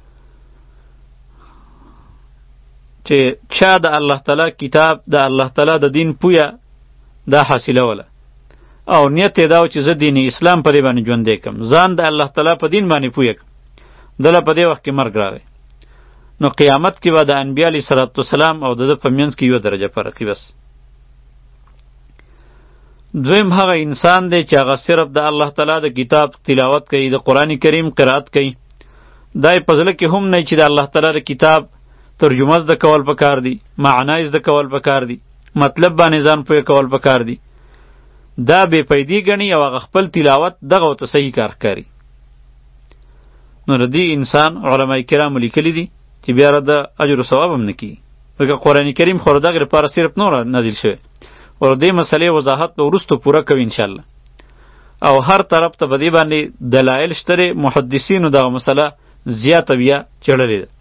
چې چا د الله تعالی کتاب د الله تعالی د دین پویا دا حاصله وله او نیت یې دا و چې زه دین اسلام په دې باندې ژوندی کړم، ځان د الله تعالی په دین باندې پویه کړم، دله په دې وخت کې مرګ راغی نو قیامت کې به د انبیا علیه صلات وسلام او د ده په منځ کې یو درجه فرق وي بس. دویم هغه انسان دی چې هغه صرف د الله تعالی د کتاب تلاوت کوي، د قرآن کریم قرأت کوي، دا یې په زړه کې هم نه چې د الله تعالی د کتاب ترجمه زده کول پکار دي، معنا یې زده کول پکار دي، مطلب باندې ځان پوهه کول پکار دي، دا بې پیدي ګڼي او هغه خپل تلاوت دغه ورته صحیح کار ښکاري. نو د دې انسان علماء کرامو لیکلي دي چې بیا د اجر و ثواب هم نه کیږي، ځکه قرآن کریم خو د دغې لپاره صرف نور نازل شوی او دې مسلې وضاحت به وروسته پوره کوي انشاءالله. او هر طرف ته په دې باندې دلایل شته دی، محدثینو دغه مسله زیاته بیا چړلې ده.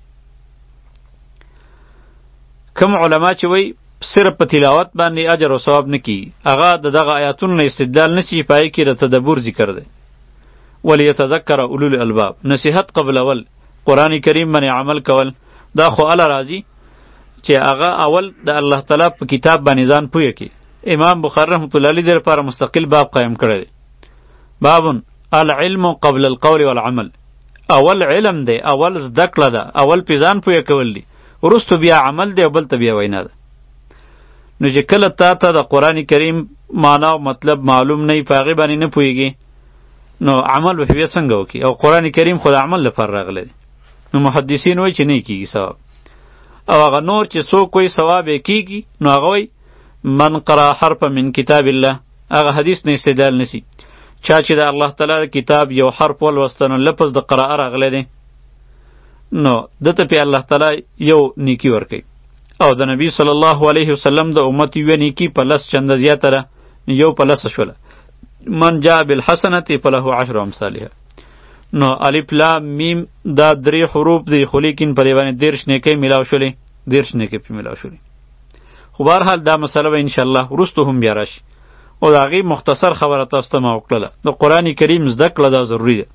کوم علما چې وایي صرف په تلاوت باندې اجر او ثواب نه کیږي، هغه د دغه آیاتونو نه استدلال نه شي، پای کې د تدبر ذکر دی. ولیتذکر اولو الالباب، نصیحت قبلول، قرآن کریم باندې عمل کول، دا خو الله راځي چې هغه اول د الله تعالی په کتاب باندې ځان پوهه کړي. امام بخاری رحمت الله علیه دې لپاره مستقل باب قائم کړی دی، باب العلم قبل القول والعمل. اول علم دی، اول زده کړه ده، اول پې ځان پوهه کول دي، وروسته بیا عمل دی او بل ته بیا وینا ده. نو چې کله تا ته د قرآن کریم معنا او مطلب معلوم نه وي، په هغې باندې نه پوهېږي، نو عمل به بیا څنګه وکړي؟ او قرآن کریم خو د عمل لپاره راغلی دی. نو محدثین وایي چې نه کېږي ثواب، او هغه نور چې څوک وایي ثواب یې کېږي، نو هغه وایي من قرأ حرفا من کتاب الله، هغه حدیث نه استدلال نسی. چا چې د الله تعالی کتاب یو حرف ولوسته نو لفظ د قراءه راغلی دی، نو دته پې الله تعالی یو نیکی ورکوي، او د نبی صلی الله علیه وسلم د امت یوه نیکي په لس چنده زیاته ده، یو په لسه شوله. من جاء بالحسنة فله عشر امثالها. نو الف لام میم دا درې حروف دی، خو لیکن په دې باندې دېرش نیکۍ میلاو شولې، دېرش نیکۍ پې میلاو شولې. خو بهرحال دا مسله به انشاءالله وروسته هم بیا راشي، او د هغې مختصر خبره تاسو ته ما وکړله. د قرآن کریم زده کړه دا ضروري ده.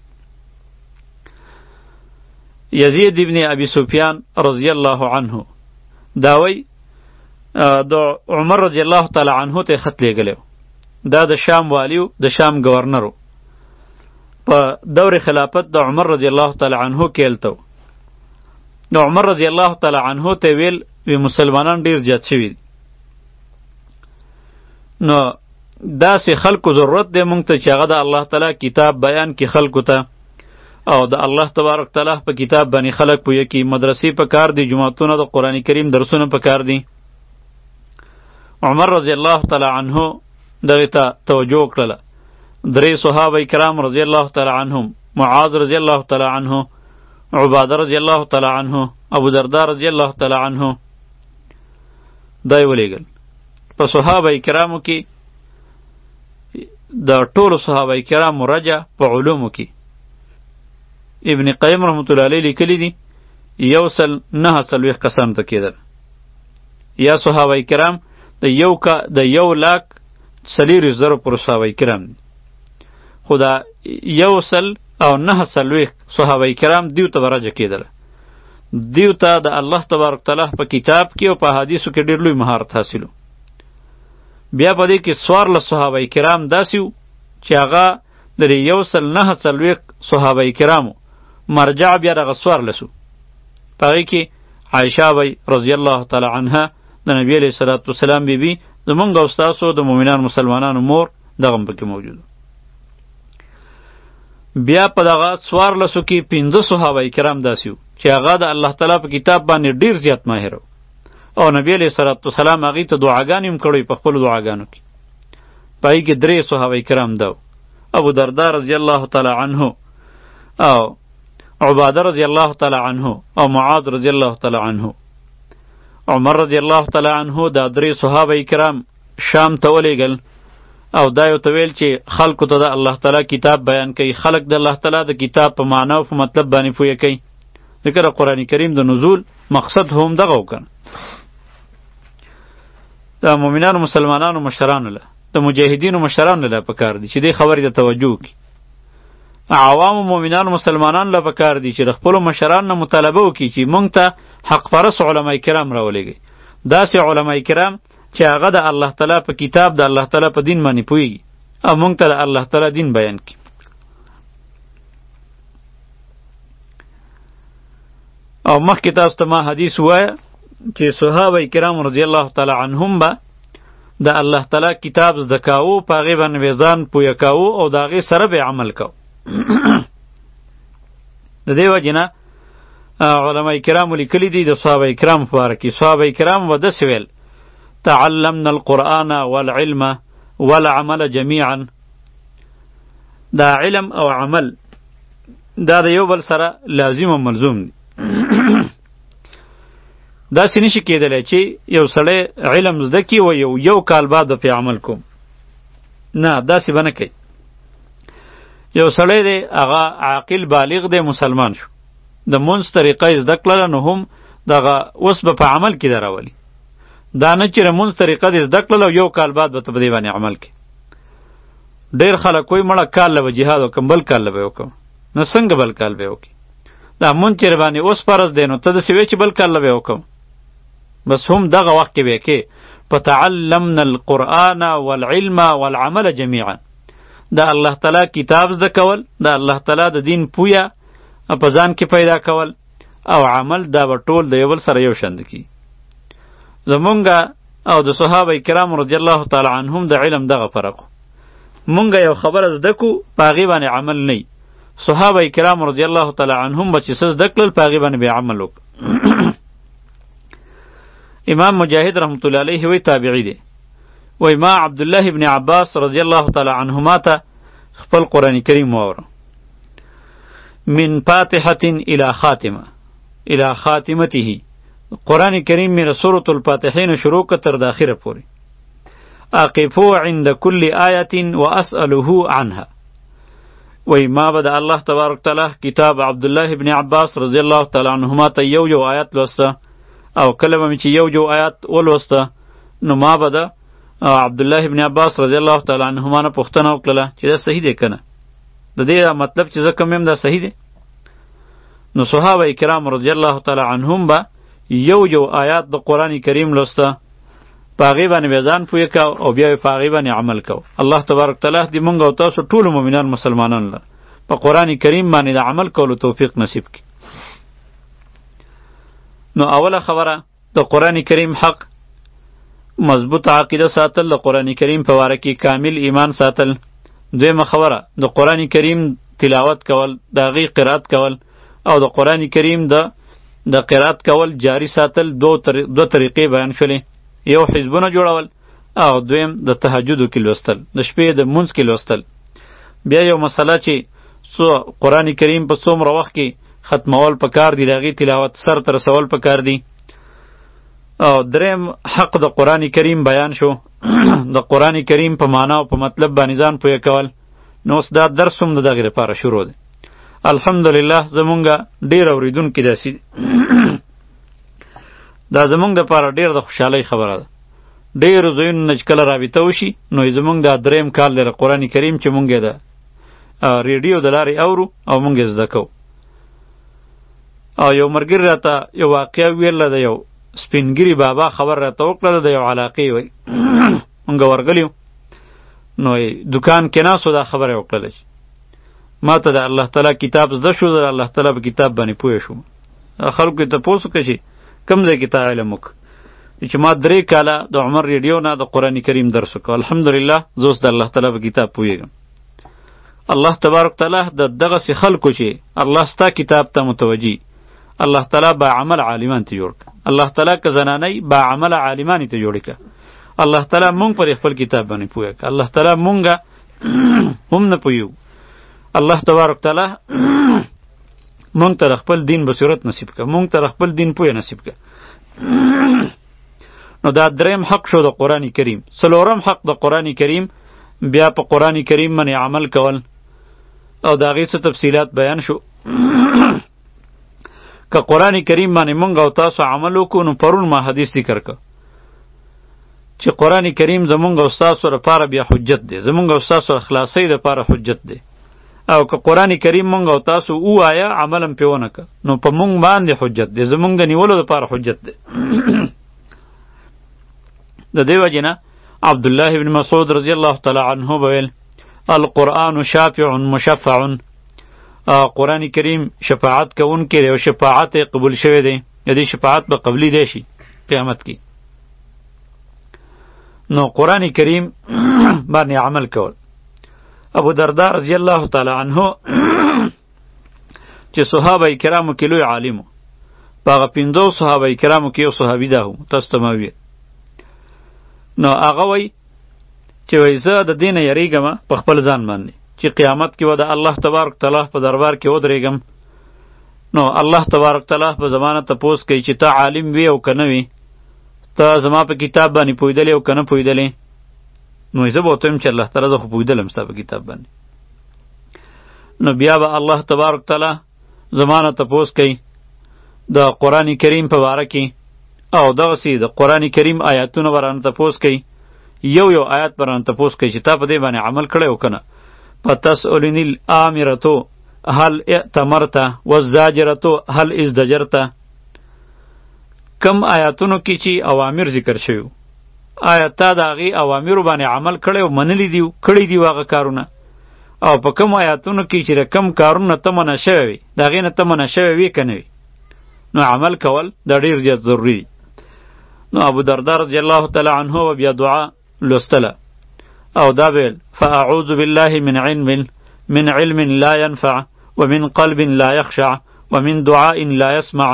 یزید ابن ابي سفیان رضی الله عنه دا وی د عمر رضی الله تعالی عنه ته خط لیږلی، دا د شام والیو، د شام گورنرو، په دور خلافت د عمر رضی الله تعالی عنه کې هلته و. د عمر رضی الله تعالی عنه ته ویل وی مسلمانان ډیر زیات شوي دي، نو داسې خلکو ضرورت دی مونږ ته چې هغه د الله تعالی کتاب بیان کړي خلکو ته، او د الله تبارک تعالی په کتاب باندې خلک پوهه کړي. مدرسې په کار دي، جماعتونه د قرآن کریم درسونه په کار دي. عمر رضی الله تعالی عنه دغې ته توجه وکړله. درې صحابه کرام رضی الله تعالی عنهم، معاذ رضی الله تعالی عنه، عباده رضی الله تعالی عنه، ابو درداء رضی الله تعالی عنه، دا یې ولیږل. په صحابه کرامو کې د ټولو صحابه کرامو رجه په علومو کې ابن قیم رحمت الله علیه لیکلی دي یو سل نه څلوېښت کسانو ته کېدل. یا صحابه کرام د یو کا د یو لاک څلېرویشت زرو پورې صحابه کرام دي، خو دا یو سل او نه څلوېښت صحابه کرام دیو ته رجه کېدله. دیو ته د الله تبارک تعالی په کتاب کې او په حدیثو کې ډېر لوی مهارت حاصلو. بیا په دې کې څوارلس صحابه کرام داسې وو چې هغه د یو سل نه څلوېښت صحابه کرامو مرجع بیا دغه څوارلس وو. په هغې کې عایشه بی رضی الله تعالی عنها د نبی علیه صلات وسلام بیبي زمونږ او ستاسو د مؤمنان مسلمانانو مور دغه هم پکې موجود. بیا په دغه څوارلسو کې پنځه صحابه کرام داسې وو چې هغه د الله تعالی په کتاب باندې ډیر زیات ماهر وو او نبی علیه الصلاة والسلام هغې ته دعاګانې هم کړی په خپلو دعاګانو کې. په هغې کې درې صحابه کرام ده، ابو دردا رضی الله تعالی عنه او عباده رضی الله تعالی عنه او معاذ رضی الله تعالی عنه. عمر رضی الله تعالی عنه دا درې صحابه کرام شام ته ولېږل او دا یو ته ویل چې خلکو ته د الله تعالی کتاب بیان کوي، خلک د الله تعالی د کتاب په معنا او په مطلب باندې پوهه کوي. ځکه د قرآن کریم د نزول مقصد هم دغه وکنه. د مؤمنانو مسلمانانو مشرانو له د مجاهدینو مشرانو له پکار دي چې دې خبرې ته توجه وکړي. عوامو مؤمنانو مسلمانانو له پکار دي چې د خپلو مشرانو نه مطالبه وکړي چې مونږ ته حق پرست علما کرام راولېږي، داسې علما کرام چې هغه د الله تعالی په کتاب د الله تعالی په دین باندې پوهېږي او مونږ ته د الله تعالی دین بیان کړي. او مخکې تاسو ته ما حدیث ووایه چې صحابه کرام رضی الله تعالی عنهم به د الله تعالی کتاب زده کاوه، په هغې باندې به ځان پویه کاوه او د هغې سره به عمل کوه. د دې وجې نه علما کرامو لیکلي دي د صحابه کرامو په باره کې. صحابه کرامو به داسې ویل: تعلمنا القرآن والعلم والعمل جميعا. دا علم او عمل دا د یو بل سره لازم او ملزوم دي. داسې نشي کېدلی چې یو سړی علم زده کړي و یو یو کال بعد به پې عمل کوم. نه، داسې به نه کوي. یو سړی دی هغه عاقل بالغ دی، مسلمان شو، د مونځ طریقه یې زده کړله، نو هم دغه اوس به په عمل کې دراولي. دا نه چې د مونځ طریقه دې زده کړله او یو کال بعد به ته په دې باندې عمل کوي. ډېر خلک وایي مړه کال له به جهاد وکړم، بل کال له به یې وکړم. نو څنګه بل کال به یې وکړي؟ دا مونځ چې باندې اوس فرض دی نو ته داسې وایې چې بل کال له به یې وکړم. بس هم دغه وخت کې به یې کې فتعلمنا القرآن والعلم والعمل جميعا. د الله تعالی کتاب زده کول، د الله تعالی د دین پویه په ځان کې پیدا کول او عمل، دا به ټول د یو بل سره یو شان دي. زمونږه او د صحابه کرام رضی الله تعالی عنهم د علم دغه فرق. مونږه یو خبره زده کو په هغې باندې عمل نه. صحابه کرام رضی الله تعالی عنهم به چې څه زده کړل په هغې باندې به عمل وکړ. امام مجاهد رحمت الله علیه وی تابعی دی، وی ما عبدالله ابن عباس رضی الله تعالی عنهما ته خپل قرآن کریم واوره، من فاتحة الى خاتمه الى خاتمته. قرآن کریم میرا سورة الفاتحین شروع که تر داخره پوری. اقفو عند کل آیت و اسأله عنها. وی ما بد الله تبارک تعالی کتاب عبدالله ابن عباس رضی الله تعالی عنهما ته یو یو آیت لوسته، او کله به مې چې یو یو آیت ولوسته نو ما به د عبدالله ابن عباس رضی الله تعالی عنهما نه پوښتنه وکړله چې دا صحیح دی که نه، د دې مطلب چې زه کوم یم دا صحیح دی. نو صحابه کرام رضی الله تعالی عنهم به یو یو آیات د قرآن کریم لوسته، په هغې باندې به ځان پوهه کو او بیا یې په هغې باندې عمل کو. الله تبارک تعالی دې موږ او تاسو ټولو مؤمنان مسلمانانو له په قرآن کریم باندې د عمل کولو توفیق نصیب کړي. نو اوله خبره د قرآن کریم حق، مضبوط عقیده ساتل، د قرآن کریم په باره کې کامل ایمان ساتل. دویمه خبره د قرآن کریم تلاوت کول، د هغې قرات کول، او د قرآن کریم د د قرات کول جاری ساتل. دو تر دو طریقې بیان شولې، یو حزبونه جوړول او دویم د تهجدو کې لوستل، د شپې د مونځ کې لوستل. بیا یو مسله چې سو قرآن کریم په څومره وخت کې ختمول پکار دي، د هغې تلاوت سر ته رسول پکار دي. او دریم حق د قرآن کریم بیان شو، د قرآن کریم په معنا او په مطلب باندې ځان پوهه کول. نو اوس دا درس هم د دغې لپاره شروع دی. الحمدلله زمونږه ډېر اورېدونکي داسې دا زمونږ دپاره ډېر د خوشحالۍ خبره ده. ډېرو ځایونو نه چې کله رابطه وشي نو زمونږ دا دریم کال دی د قرآن کریم چې مونږ یې د ریډیو د لارې اورو او مونږ یې زده کوو. او یو ملګري راته یو واقعه ویله، د یو سپینګیري بابا خبر راته وکړله، د یو علاقې وی مونږ ورغلي نو دکان کې ناستو، دا خبره یې وکړله چې ما ته د الله تعالی کتاب زده شو، د الله تعالی په کتاب باندې پوه شوم. خلکو یې تپوس وکړه چې کوم ځای کې تا علم وکړه؟ چې ما درې کاله د عمر ریډیو نه د قرآن کریم درس وکړ. الحمدلله زه اوس د الله تعالی په کتاب پوهېږم. الله تبارک تعالی د دغسې خلکو چې الله ستا کتاب ته متوجي، الله تعالی با عمل عالمان ته جوړ کړه. الله تعالی که زنانۍ با عمل عالمانې ته جوړې کړه. الله تعالی مونږ پر خپل کتاب باندې پوهه کړه. الله تعالی مونږه هم نه پوهیو. الله تبارک تعالی مونږ ته خپل دین بصیرت نصیب کړه، مونږ ته خپل دین پوهه نصیب کړه. نو دا دریم حق شو د قرآن کریم. څلورم حق د قرآن کریم بیا په قرآن کریم باندې عمل کول او د هغې څه تفصیلات بیان شو. که قرآن کریم باندې مونږ او تاسو عمل وکړو نو پرون ما حدیث ذکر کړ چې قرآن کریم زمونږ او ستاسو لپاره بیا حجت دی، زمونږ او ستاسو خلاصۍ لپاره حجت دی. او که قرآن کریم مونږ او تاسو ووایه عمل هم پرې ونه کړه نو په مونږ باندې حجت دی، زمونږ د نیولو لپاره حجت دی. د دې وجې نه عبدالله بن مسعود رضی الله تعالی عنه بویل القرآن شافع مشفع، قرآن کریم شفاعت کوونکی دی او شفاعت قبول شوی دی، د دې شفاعت به قبلی دی شي قیامت کې. نو قرآن کریم باندې عمل کول. ابو درداء رضی الله تعالی عنه چې صحابه کرامو کې لوی عالم و، په هغه پنځو صحابه کرامو کې یو صحابي دا و، تاسو ته ما ویل. نو هغه وایي چې وایي زه د دې نه یریږم په خپل ځان باندې چې قیامت کې به د الله تبارک تعالی په دربار کې ودرېږم. نو الله تبارک تعالی په زمانه تپوس کوي چې ته عالم وي او که نه وي، ته زما په کتاب باندې پوهېدلې او که نه پوهېدلې. نو زه به ورته وایم چې الله تعالی زه خو پوهېدلم ستا په کتاب باندې. نو بیا به الله تبارک تعالی زمانه تپوس کوي د قرآن کریم په باره کې او دغسې د قرآن کریم آیاتونه به رانه تپوس کوي، یو یو آیات به رانه تپوس کوي چې تا په دې باندې عمل کړی او که نه. فتسألنی الآمرة هل ائتمرت والزاجرة هل ازدجرت. کم آیاتونو کې چې اوامر ذکر شوي، آیا تا د هغې اوامرو باندې عمل کړی او منلی دي کړی دي هغه کارونه، او په کم آیاتونو کې چې د کم کارونه ته منع شوی وي د هغې نه ته منع شوی وي که نه وي، نو عمل کول دا ډېر زیات ضروري دي. نو ابو درداء رضی الله تعالی عنه و بیا دعا لوستله او دا ویل فاعوذ بالله من علم من علم لا ينفع ومن قلب لا يخشع ومن دعاء لا يسمع.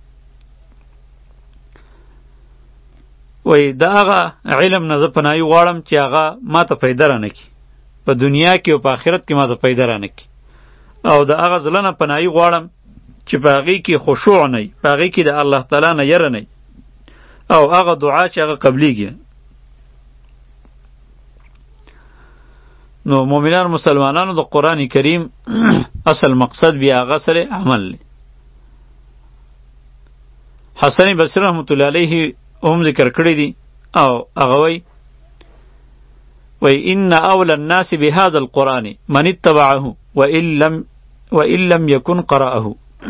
وی دا هغه علم نه زه پناهي غواړم چې هغه ما ته پیدا رانه کړي، په دنیا کې او په آخرت کې ما ته پیدا رانه کړي، او د هغه زړه نه پناهي غواړم چې په هغې کې خشوع نه وي، په هغې کې د الله تعالی نه یره نه وي، او هغه دعا چې هغه قبلیږي. نو مؤمنان مسلمانانو د قرآن کریم اصل مقصد بیا هغه سره عمل دی. حسن بصری رحمت الله علیه هم ذکر کړی دی او هغه وی وی ان اول الناس بهذا القرآن من اتبعه وان لم وان لم يكن قرأه.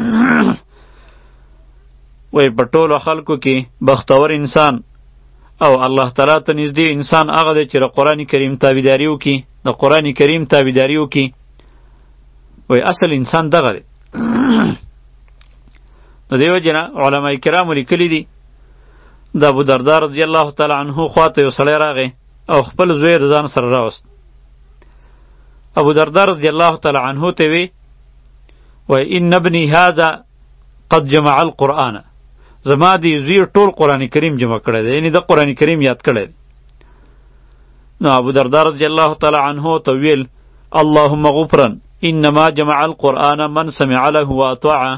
وی په ټولو خلکو کې بختور انسان او الله تعالی ته نږدې انسان هغه دی چې د قرآن کریم تابعداري وکړي، د قرآن کریم تابعداري وکړي. وی اصل انسان دغه دی. د دې وجې نه علما کرامو لیکلي دي د ابو درداء رضی الله تعالی عنه خواته یو سړی راغی او خپل زوی د ځان سره راوست. ابو درداء رضی الله تعالی عنه ته وی وی ان ابنی هذا قد جمع القرآن، زما دی زوی ټول قرآن کریم جمع کړی دی، یعنی د قرآن کریم یاد کړی دی. نو ابو درداء رضی الله تعالی عنه ته ویل اللهم غفرا انما جمع القرآن من سمع له واطاعه.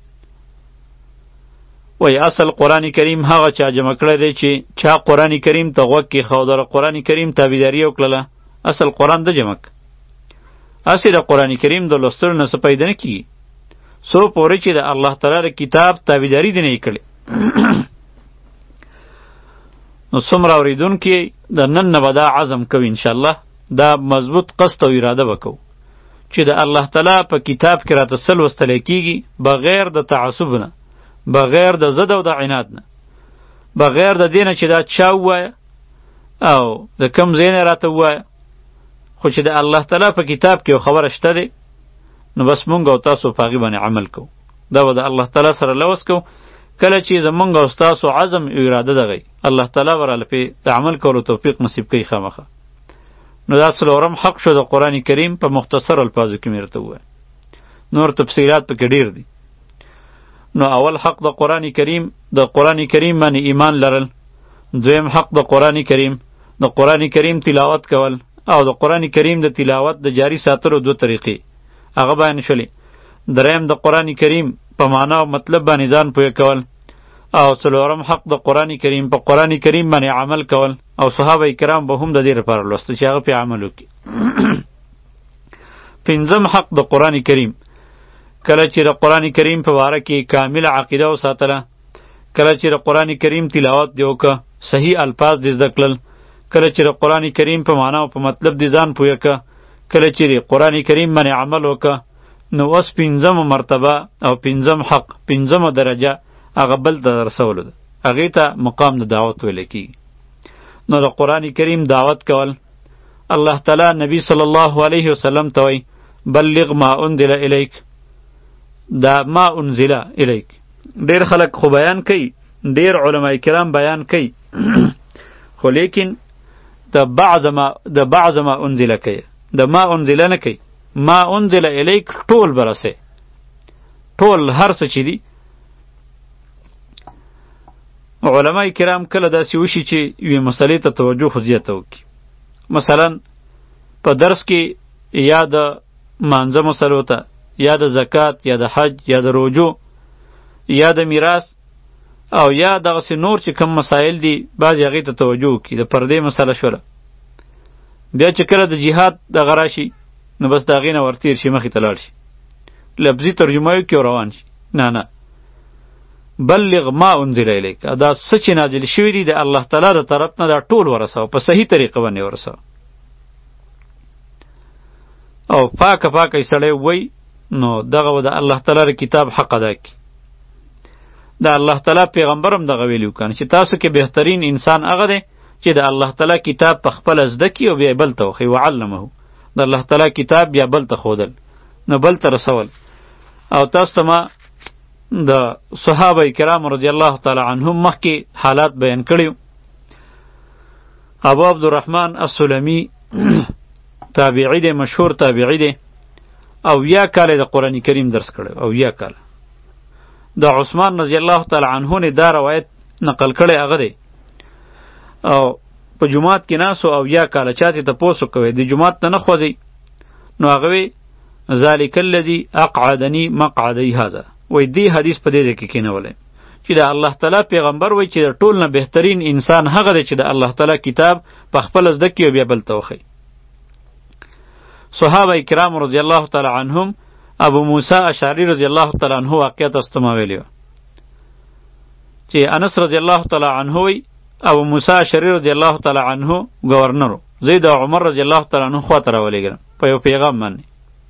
وی اصل قرآن کریم هغه چا جمع کړی دی چې چا قرآن کریم ته غوږ کېښود او د قرآن کریم تابعداري وکړله، اصل قرآن ده جمع که. هسې د قرآن کریم د لوستلو نه څه پیدا نه کېږي څو پورې چې د الله تعالی د کتاب تابعداري دې نه یې کړې. نو څومره اورېدونکي د نن نه به دا عزم کوي انشاءالله، دا مضبوط قصد او اراده به کوو چې د الله تعالی په کتاب کې راته څه لوستلی کېږي بغیر د تعصب نه، بغیر د ضد او د عناد نه، بغیر د دې نه چې دا چا ووایه او د کم ځای نه راته ووایه، خو چې د الله تعالی په کتاب کې یو خبره شته دی نو بس مونږ او تاسو په هغې باندې عمل کوو. دا به د الله تعالی سره لوس کوو. کله چې زمونږ او ستاسو عزم او اراده دغی الله تعالی وراله پې د عمل کولو توفیق نصیب کوي خامخه. نو دا څلورم حق شو د قرآن کریم په مختصر الفاظو کې مې درته ووایه، نور تفصیلات پکې ډیر دي. نو اول حق د قرآن کریم د قرآن کریم باندې ایمان لرل، دویم حق د قرآن کریم د قرآن کریم تلاوت کول، او د قرآن کریم د تلاوت د جاری ساتلو دو طریقې هغه بیان شولې. دریم د قرآن کریم په معنا او مطلب باندې ځان پوهه کول، او څلورم حق د قرآن کریم په قرآن کریم باندې عمل کول، او صحابه کرام به هم د دې لپاره لوسته چې هغه پې عمل وکړي. پنځم حق د قرآن کریم کله چې د قرآن کریم په باره کې کامل عقیده وساتله، کله چې د قرآن کریم تلاوت دې وکړه، صحیح الفاظ دې زده کړل، کله چې د قرآن کریم په معنا او په مطلب دې ځان پوهه کړه، کله چې د قرآن کریم باندې عمل وکړه، نو اوس پنځمه مرتبه او پنځم حق پنځمه درجه هغه بل ته رسولو ده، هغې ته مقام د دعوت ویلی کېږي. نو د قرآن کریم دعوت کول الله تعالی نبی صلی الله علیه وسلم ته وایي بلغ ما انزل الیک، دا ما انزل الیک. ډیر خلک خو بیان کوي، ډیر علماء کرام بیان کوي خو لیکن د بعض ما د بعض ما انزل کوي، د ما انزل نه کوي. ما انزل الیک ټول برسه، ټول هر څه چې دي. علماء کرام کله داسې وشي چې یوې مسلې ته توجه خو زیاته وکړي، مثلا په درس کې یا د مانځه مسلو ته، یا د زکات، یا د حج، یا د روجو، یا د میراث، او یا دغسې نور چې کم مسایل دي بعضې هغې ته توجه وکړي. د پردې مسله شوله، بیا چې کله د جهاد دغه راشي نو بس د هغې نه ورتېر شي، مخې ته لاړ شي، لفظي ترجمه وکړي او روان شي. نه نه، بلغ ما انزل الیک، دا څه چې نازل شوي دي د الله تعالی د طرف نه دا ټول ورسوه، په صحیح طریقه باندې ورسوه. او پاکه پاکه یې سړی ووایي نو دغه به د الله تعالی د کتاب حق ادا کړي. د الله تعالی پیغمبر هم دغه ویلي وکړه چې تاسو کې بهترین انسان هغه دی چې د الله تعالی کتاب په خپله زده کړي او بیا بل ته وښیي. وعلمه، د الله تعالی کتاب بیا بل ته ښودل، نو بل ته رسول. او تاسو ته ما د صحابه کرام رضی الله تعالی عنهم مخکې حالات بیان کړي. ابو عبدالرحمن السلمی تابعی دی، مشهور تابعی دی، او یا کال د قرآن کریم درس کړی، او یا کال د عثمان رضی الله تعالی عنه نه دا روایت نقل کړی هغه دی. او په جماعت کې ناسو او یا کال چاته تپوس کوي د جماعت ته نه خوځي، نو هغه وی ذالک الذی اقعدنی مقعدی هذا، وای دی حدیث په دې کې کینولې چې د الله تعالی پیغمبر وای چې د ټول نه بهترین انسان هغه دی چې د الله تعالی کتاب په خپل زده کې او بیا بل ته وښیي. صحابه کرام رضی الله تعالی عنهم ابو موسی اشعری رضی الله تعالی عنه واقعیت استما ویلی چې انس رضی الله تعالی عنه وی ابو موسی اشعری رضی الله تعالی عنه گورنر زید عمر رضی الله تعالی عنه خاطر ولېګل په یو پیغام باندې.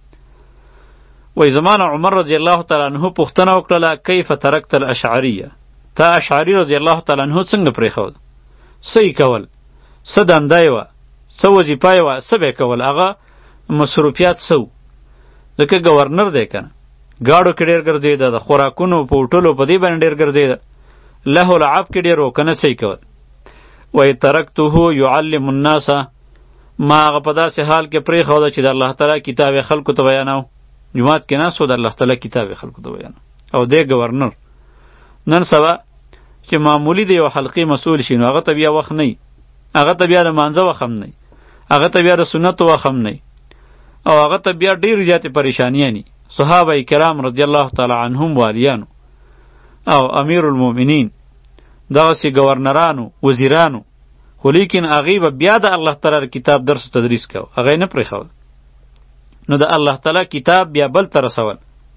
وی زمان عمر رضی الله تعالی عنه پوښتنه وکړه کیف ترکت الاشعریه، تا اشعری رضی الله تعالی عنه څنګه پرېښود، څه یې کول، څه دنده یې وه، څه وظیفه یې وه، څه به یې کول، هغه مصروفیات سو، ځکه گورنر دی کنه، گاډو کې ډېر ګرځېده، د خوراکونو په هوټلو په دې باندې ډېر ګرځېده، لهو لعب کې ډېر و کنه څه یې کول. وی ترکته یعلم الناس، ما هغه په داسې حال کې پرېښوده چې د الله تعالی کتاب یې خلکو ته بیانو. جماعت کې ناست و د الله تعالی کتاب یې خلکو ته بیانو، او دی گورنر. نن سبا چې معمولی دی یو حلقې مسئول شي نو هغه ته بیا وخت نه، هغه ته بیا د مانځه وخت هم نه، هغه ته بیا د سنتو وخت هم نه، او هغه ته بیا ډېر زیاتې پریشانیانې. صحابه کرام رضی الله تعالی عنهم والیانو او امیر المؤمنین دغسې گورنرانو وزیرانو، خو لیکن هغې به بیا د الله تعالی کتاب درس و تدریس کو، هغه یې نه پرېښود. نو د الله تعالی کتاب بیا بل ته رسول.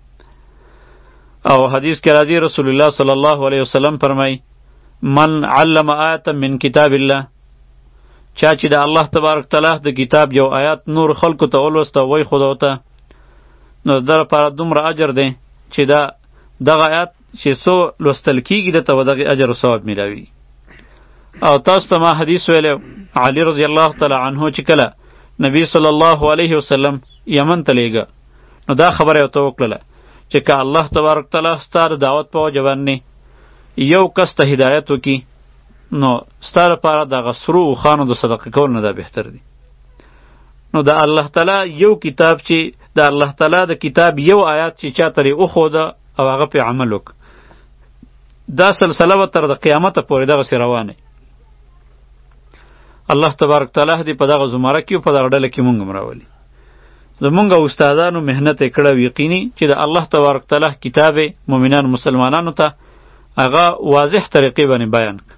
او حدیث کې راځي رسول الله صلی الله علیه وسلم فرمای من علم آیتا من کتاب الله، چا چې د الله تبارک تعالی د کتاب یو آیات نور خلکو ته ولوسته وای خدا ته، نو در لپاره دومره اجر دی چې دا دغه آیات چې څو لوستل کیږي د ته دغه اجر او ثواب میلاوي. او تاسو ته ما حدیث ویلو علی رضی الله تعالی عنه چې کله نبی صلی الله علیه وسلم یمن ته لیږه نو دا خبره ورته وکړله چې که الله تبارک تعالی ستا د دعوت په وجه باندې یو کس ته هدایت وکي نو ستا لپاره دغه سرو اوښانو د صدقه کول نه دا بهتر دی. نو د الله تعالی یو کتاب چې د الله تعالی د کتاب یو آیات چې چا ترې وښوده او هغه پې عمل وک، دا سلسله به تر د قیامته پورې دغسې روانه. الله تبارک تعالی دې په دغه زمره کې او په دغه ډله کې مونږ هم راولي. زمونږ استادانو محنت یې کړی یقیني چې د الله تبارک تعالی کتاب مؤمنان مسلمانانو ته هغه واضح طریقې باندې بیان کړ.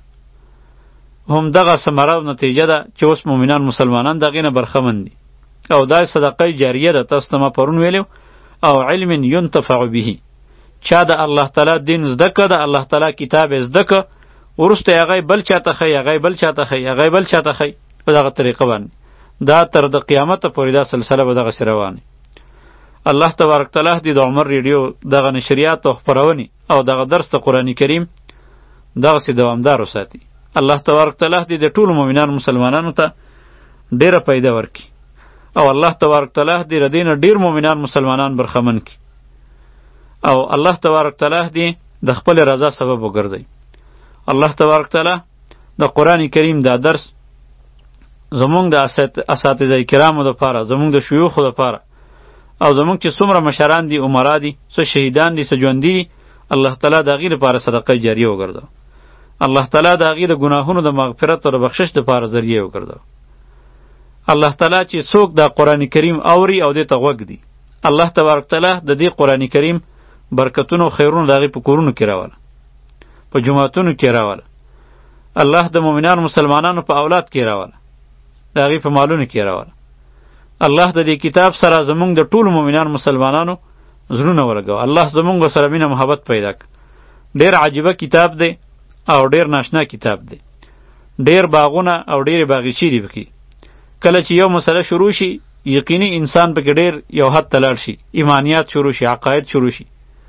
هم دغه ثمره او نتیجه ده چې اوس مؤمنان مسلمانان دغې نه برخمن دي او دا صدقه جاریه ده. تاسو ته ما پرون ویلو او علم ینتفع به، چا د الله تعالی دین زده که، د الله تعالی کتاب یې زده که، وروسته یې هغه بل چاته ښایي، هغه بل چاته ښایي، هغه بل چاته ښایي، په دغه طریقه باندې دا تر د قیامته پورې دا سلسله به دغسې روانه. الله تبارک تعالی دې د عمر ریډیو دغه نشریات او خپرونې او دغه درس د قرآن کریم دغسې دوامدار وساتي. الله تبارک تعالی دې د ټولو مؤمنان مسلمانانو ته ډیره پیدا ورکړي او الله تبارک تعالی دې ر دې نه ډیر مؤمنان مسلمانان برخمن کړي او الله تبارک تعالی دې د خپل رضا سبب وګرځي. الله تبارک تعالی د قرآن کریم دا درس زمونږ د اساتذه کرامو دپاره، زمونږ د شیوخو دپاره او زمونږ چې څومره مشران دي، عمرا دي، څه شهیدان دي، څه ژوندي دي، الله تعالی د هغې لپاره صدقه جاریه وګرځو. الله تعالی د هغې د ګناهونو د مغفرت او د بخشش دپاره ذریعه وګرځو. الله تعالی چې څوک دا قرآن کریم اوري او دې ته غوږ دي، الله تبارک تعالی د دې قرآن کریم برکتونو او خیرونو د هغې په کورونو کې راوله، په جوماتونو کې راوله. الله د مؤمنانو مسلمانانو په اولاد کې راوله، د هغې په مالونو کې راوله. الله د دې کتاب سره زمونږ د ټولو مؤمنانو مسلمانانو زړونه ولګوه. الله زمونږ سره مینه محبت پیدا کړه. ډېر عجیبه کتاب دی او ډېر ناشنا کتاب دی. ډېر باغونه او ډېرې باغچې دي پکې. کله چې یو مسله شروع شي یقیني انسان پکې ډېر یو حد ته لاړ شي، ایمانیات شروع شي، عقاید شروع شي،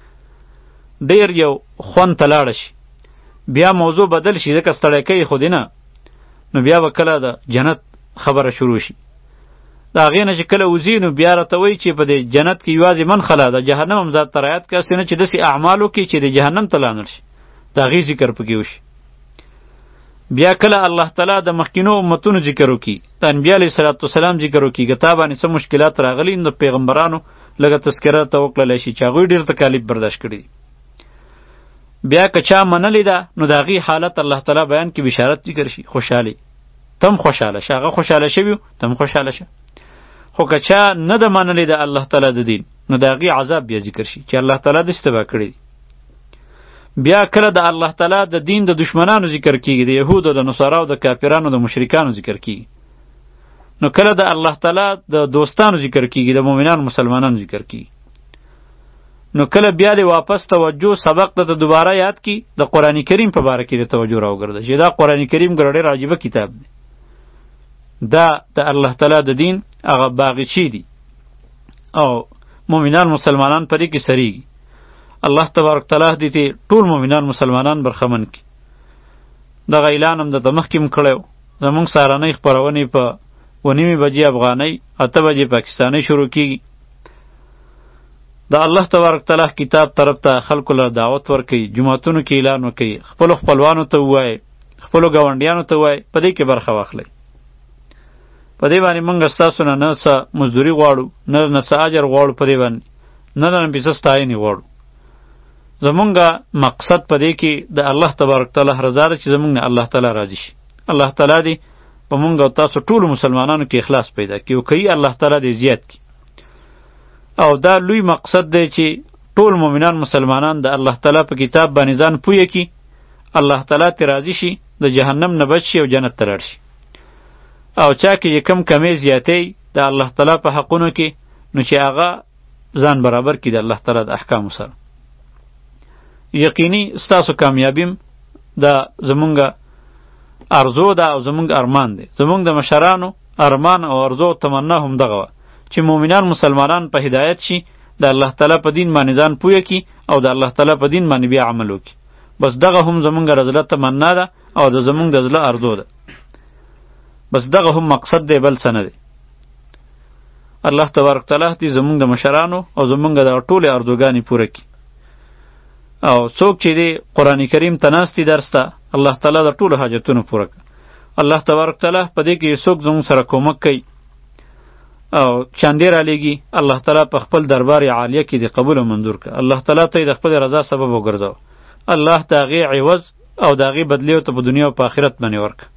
ډېر یو خوند ته لاړه شي، بیا موضوع بدل شي ځکه ستړی کوي خو دې نه، نو بیا به کله د جنت خبره شروع شي. د هغې نه چې کله وځي نو بیا راته وایي چې په دې جنت کې یوازې من خلا د جهنم هم ذات ته رایت کړه، هسې نه چې داسې اعمال وکړي چې د جهنم ته لانل شي، د هغې ذکر پکې وشي. بیا کله الله تعالی د مخکینو امتونو ذکر وکړي، د انبیا علیه صلات وسلام ذکر وکړي، که تا باندې څه مشکلات راغلي نو د پیغمبرانو لږه تذکره ته وکړلی شي چې هغوی ډېر تکالیف برداشت کړي دي. بیا که چا منلې ده نو د هغې حالت الله تعالی بیان کړي، بشارت ذکر شي، خوشحالي، تم خوشحاله شه، هغه خوشحاله شوي تم خوشحاله شه. خو که چا نه ده منلې ده الله تعالی د دین نو د هغې عذاب بیا ذکر شي چې الله تعالی داسې تباه کړي دي. بیا کله د الله تعالی د دین د دشمنانو ذکر کیږي، د یهودو، د نصاراو، د کافرانو، د مشرکانو ذکر کیږي. نو کله د الله تعالی د دوستانو ذکر کیږي، د مؤمنانو مسلمانانو ذکر کیږي. نو کله بیا د واپس توجه سبق ته دوباره یاد کی، د قرآن کریم په باره کې د توجه راوګرځي چې دا قرآن کریم ډېر عجیبه کتاب دی. دا د الله تعالی د دین هغه باغچې دي او مؤمنان مسلمانان پرې کې سریږي. الله تبارک تعالی دې ټول مؤمنان مسلمانان برخمن کړي. دغه اعلان هم درته مخکې م کړی و. زموږ سهارنۍ خپرونې په اوه نیمې بجې افغانۍ، اته بجې پاکستانۍ شروع کېږي. د الله تبارک تعالی کتاب طرف ته خلکو له دعوت ورکوي، جوماتونو کې اعلان وکوي، خپلو خپلوانو ته ووایي، خپلو ګاونډیانو ته ووایي، په دې کې برخه واخلئ. په دې باندې موږ ستاسو نه نه څه مزدوري غواړو، نه نه څه اجر غواړو، په دې باندې نه نه پې څه ستاینې غواړو. زمونږ مقصد په دې کې د الله تبارک تعالی رضا ده چې زمونږ نه الله تعالی راضي شي. الله تعالی دې په مونږ او تاسو ټولو مسلمانانو کې اخلاص پیدا کړي او کوي الله تعالی دې زیات کړي. او دا لوی مقصد دی چې ټول مؤمنان مسلمانان د الله تعالی په کتاب باندې ځان پوهه کړي، الله تعالی ترې راضي شي، د جهنم نه بچ شي او جنت ته لاړ شي. او چا کې کم کمی زیاتې د الله تعالی په حقونو کې نو چې هغه ځان برابر کړي د الله تعالی د احکامو سره. یقیني ستاسو کامیابیم دا زمونږ ارزو ده او زمونږ ارمان دی. زمونږ د مشرانو ارمان او ارزو تمنا هم دغه وه چې مؤمنان مسلمانان په هدایت شي، د الله تعالی په دین باندې ځان پوهه کړي او د الله تعالی په دین باندې بیا عمل وکړي. بس دغه هم زمونږ د زړه تمنا ده او د زمونږ د زړه ارزو ده. بس دغه هم مقصد دی، بل څه نه دی. الله تبارک تعالی دې زمونږ د مشرانو او زمونږ د ټولې ارزوګانې پوره کړي. او څوک چې دی قرآن کریم ته ناست دي درس ته، الله تعالی د ټولو حاجتونو پوره کړه. الله تبارک تعالی په دې کې څوک زموږ سره کومک کوي او چاندې رالیږي، الله تعالی په خپل دربار عالیه کې دې قبول او منظور کړه. الله تعالی ته د خپل رضا سبب وګرځاو. الله د هغې عوض او د هغې بدلې ورته په دنیا او په آخرت باندې ورکړه.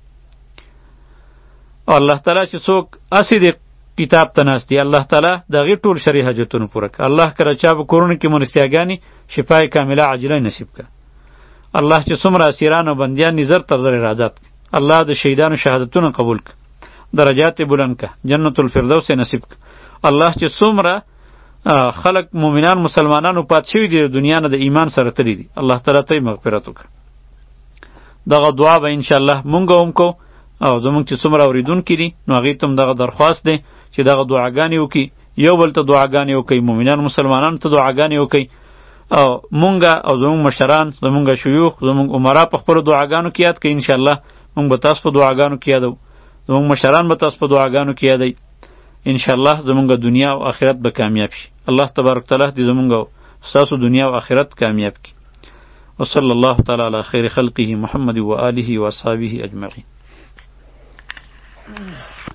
او الله تعالی چې څوک هسې دې کتاب ته ناست دي، الله تعالی د هغې ټول شرعي حاجتونه پوره کړه. الله کله چا په کورونو کې مرستیاګانې شفای کامله عاجله نصیب کړه. الله چې څومره اسیران او بندیان دي زر تر زر آزاد کړه. الله د شهیدانو شهادتونه قبول کړه، درجات بلند کړه، جنت الفردوس نصیب کړه. الله چې څومره خلق مؤمنان مسلمانانو پات شوي دي د دنیا نه د ایمان سره تللی دي، الله تعالی ته مغفرت وکړه. دغه دعا به انشاءالله مونږ هم کو او زمونږ چې څومره اوریدونکي دي نو هغې ته هم دغه درخواست دی چې دغه دعاګانې وکړي، یو بل ته دعاګانې وکړي، مؤمنان مسلمانانو ته دعاګانې وکړي. او مونږ او زمونږ مشران، زمونږ شیوخ، زمونږ عمرا په خپلو دعاګانو کې یاد کړئ. انشاءالله مونږ به تاسو په دعاګانو کې یادو، زمونږ مشران به تاسو په دعاګانو کې یادوي. انشاءالله زمونږ دنیا او آخرت به کامیاب شي. الله تبارک تعالی دې زمونږ او ستاسو دنیا او آخرت کامیاب کړي. وصلی الله تعالی علی خیر خلقه محمد و آله و اصحابه اجمعین.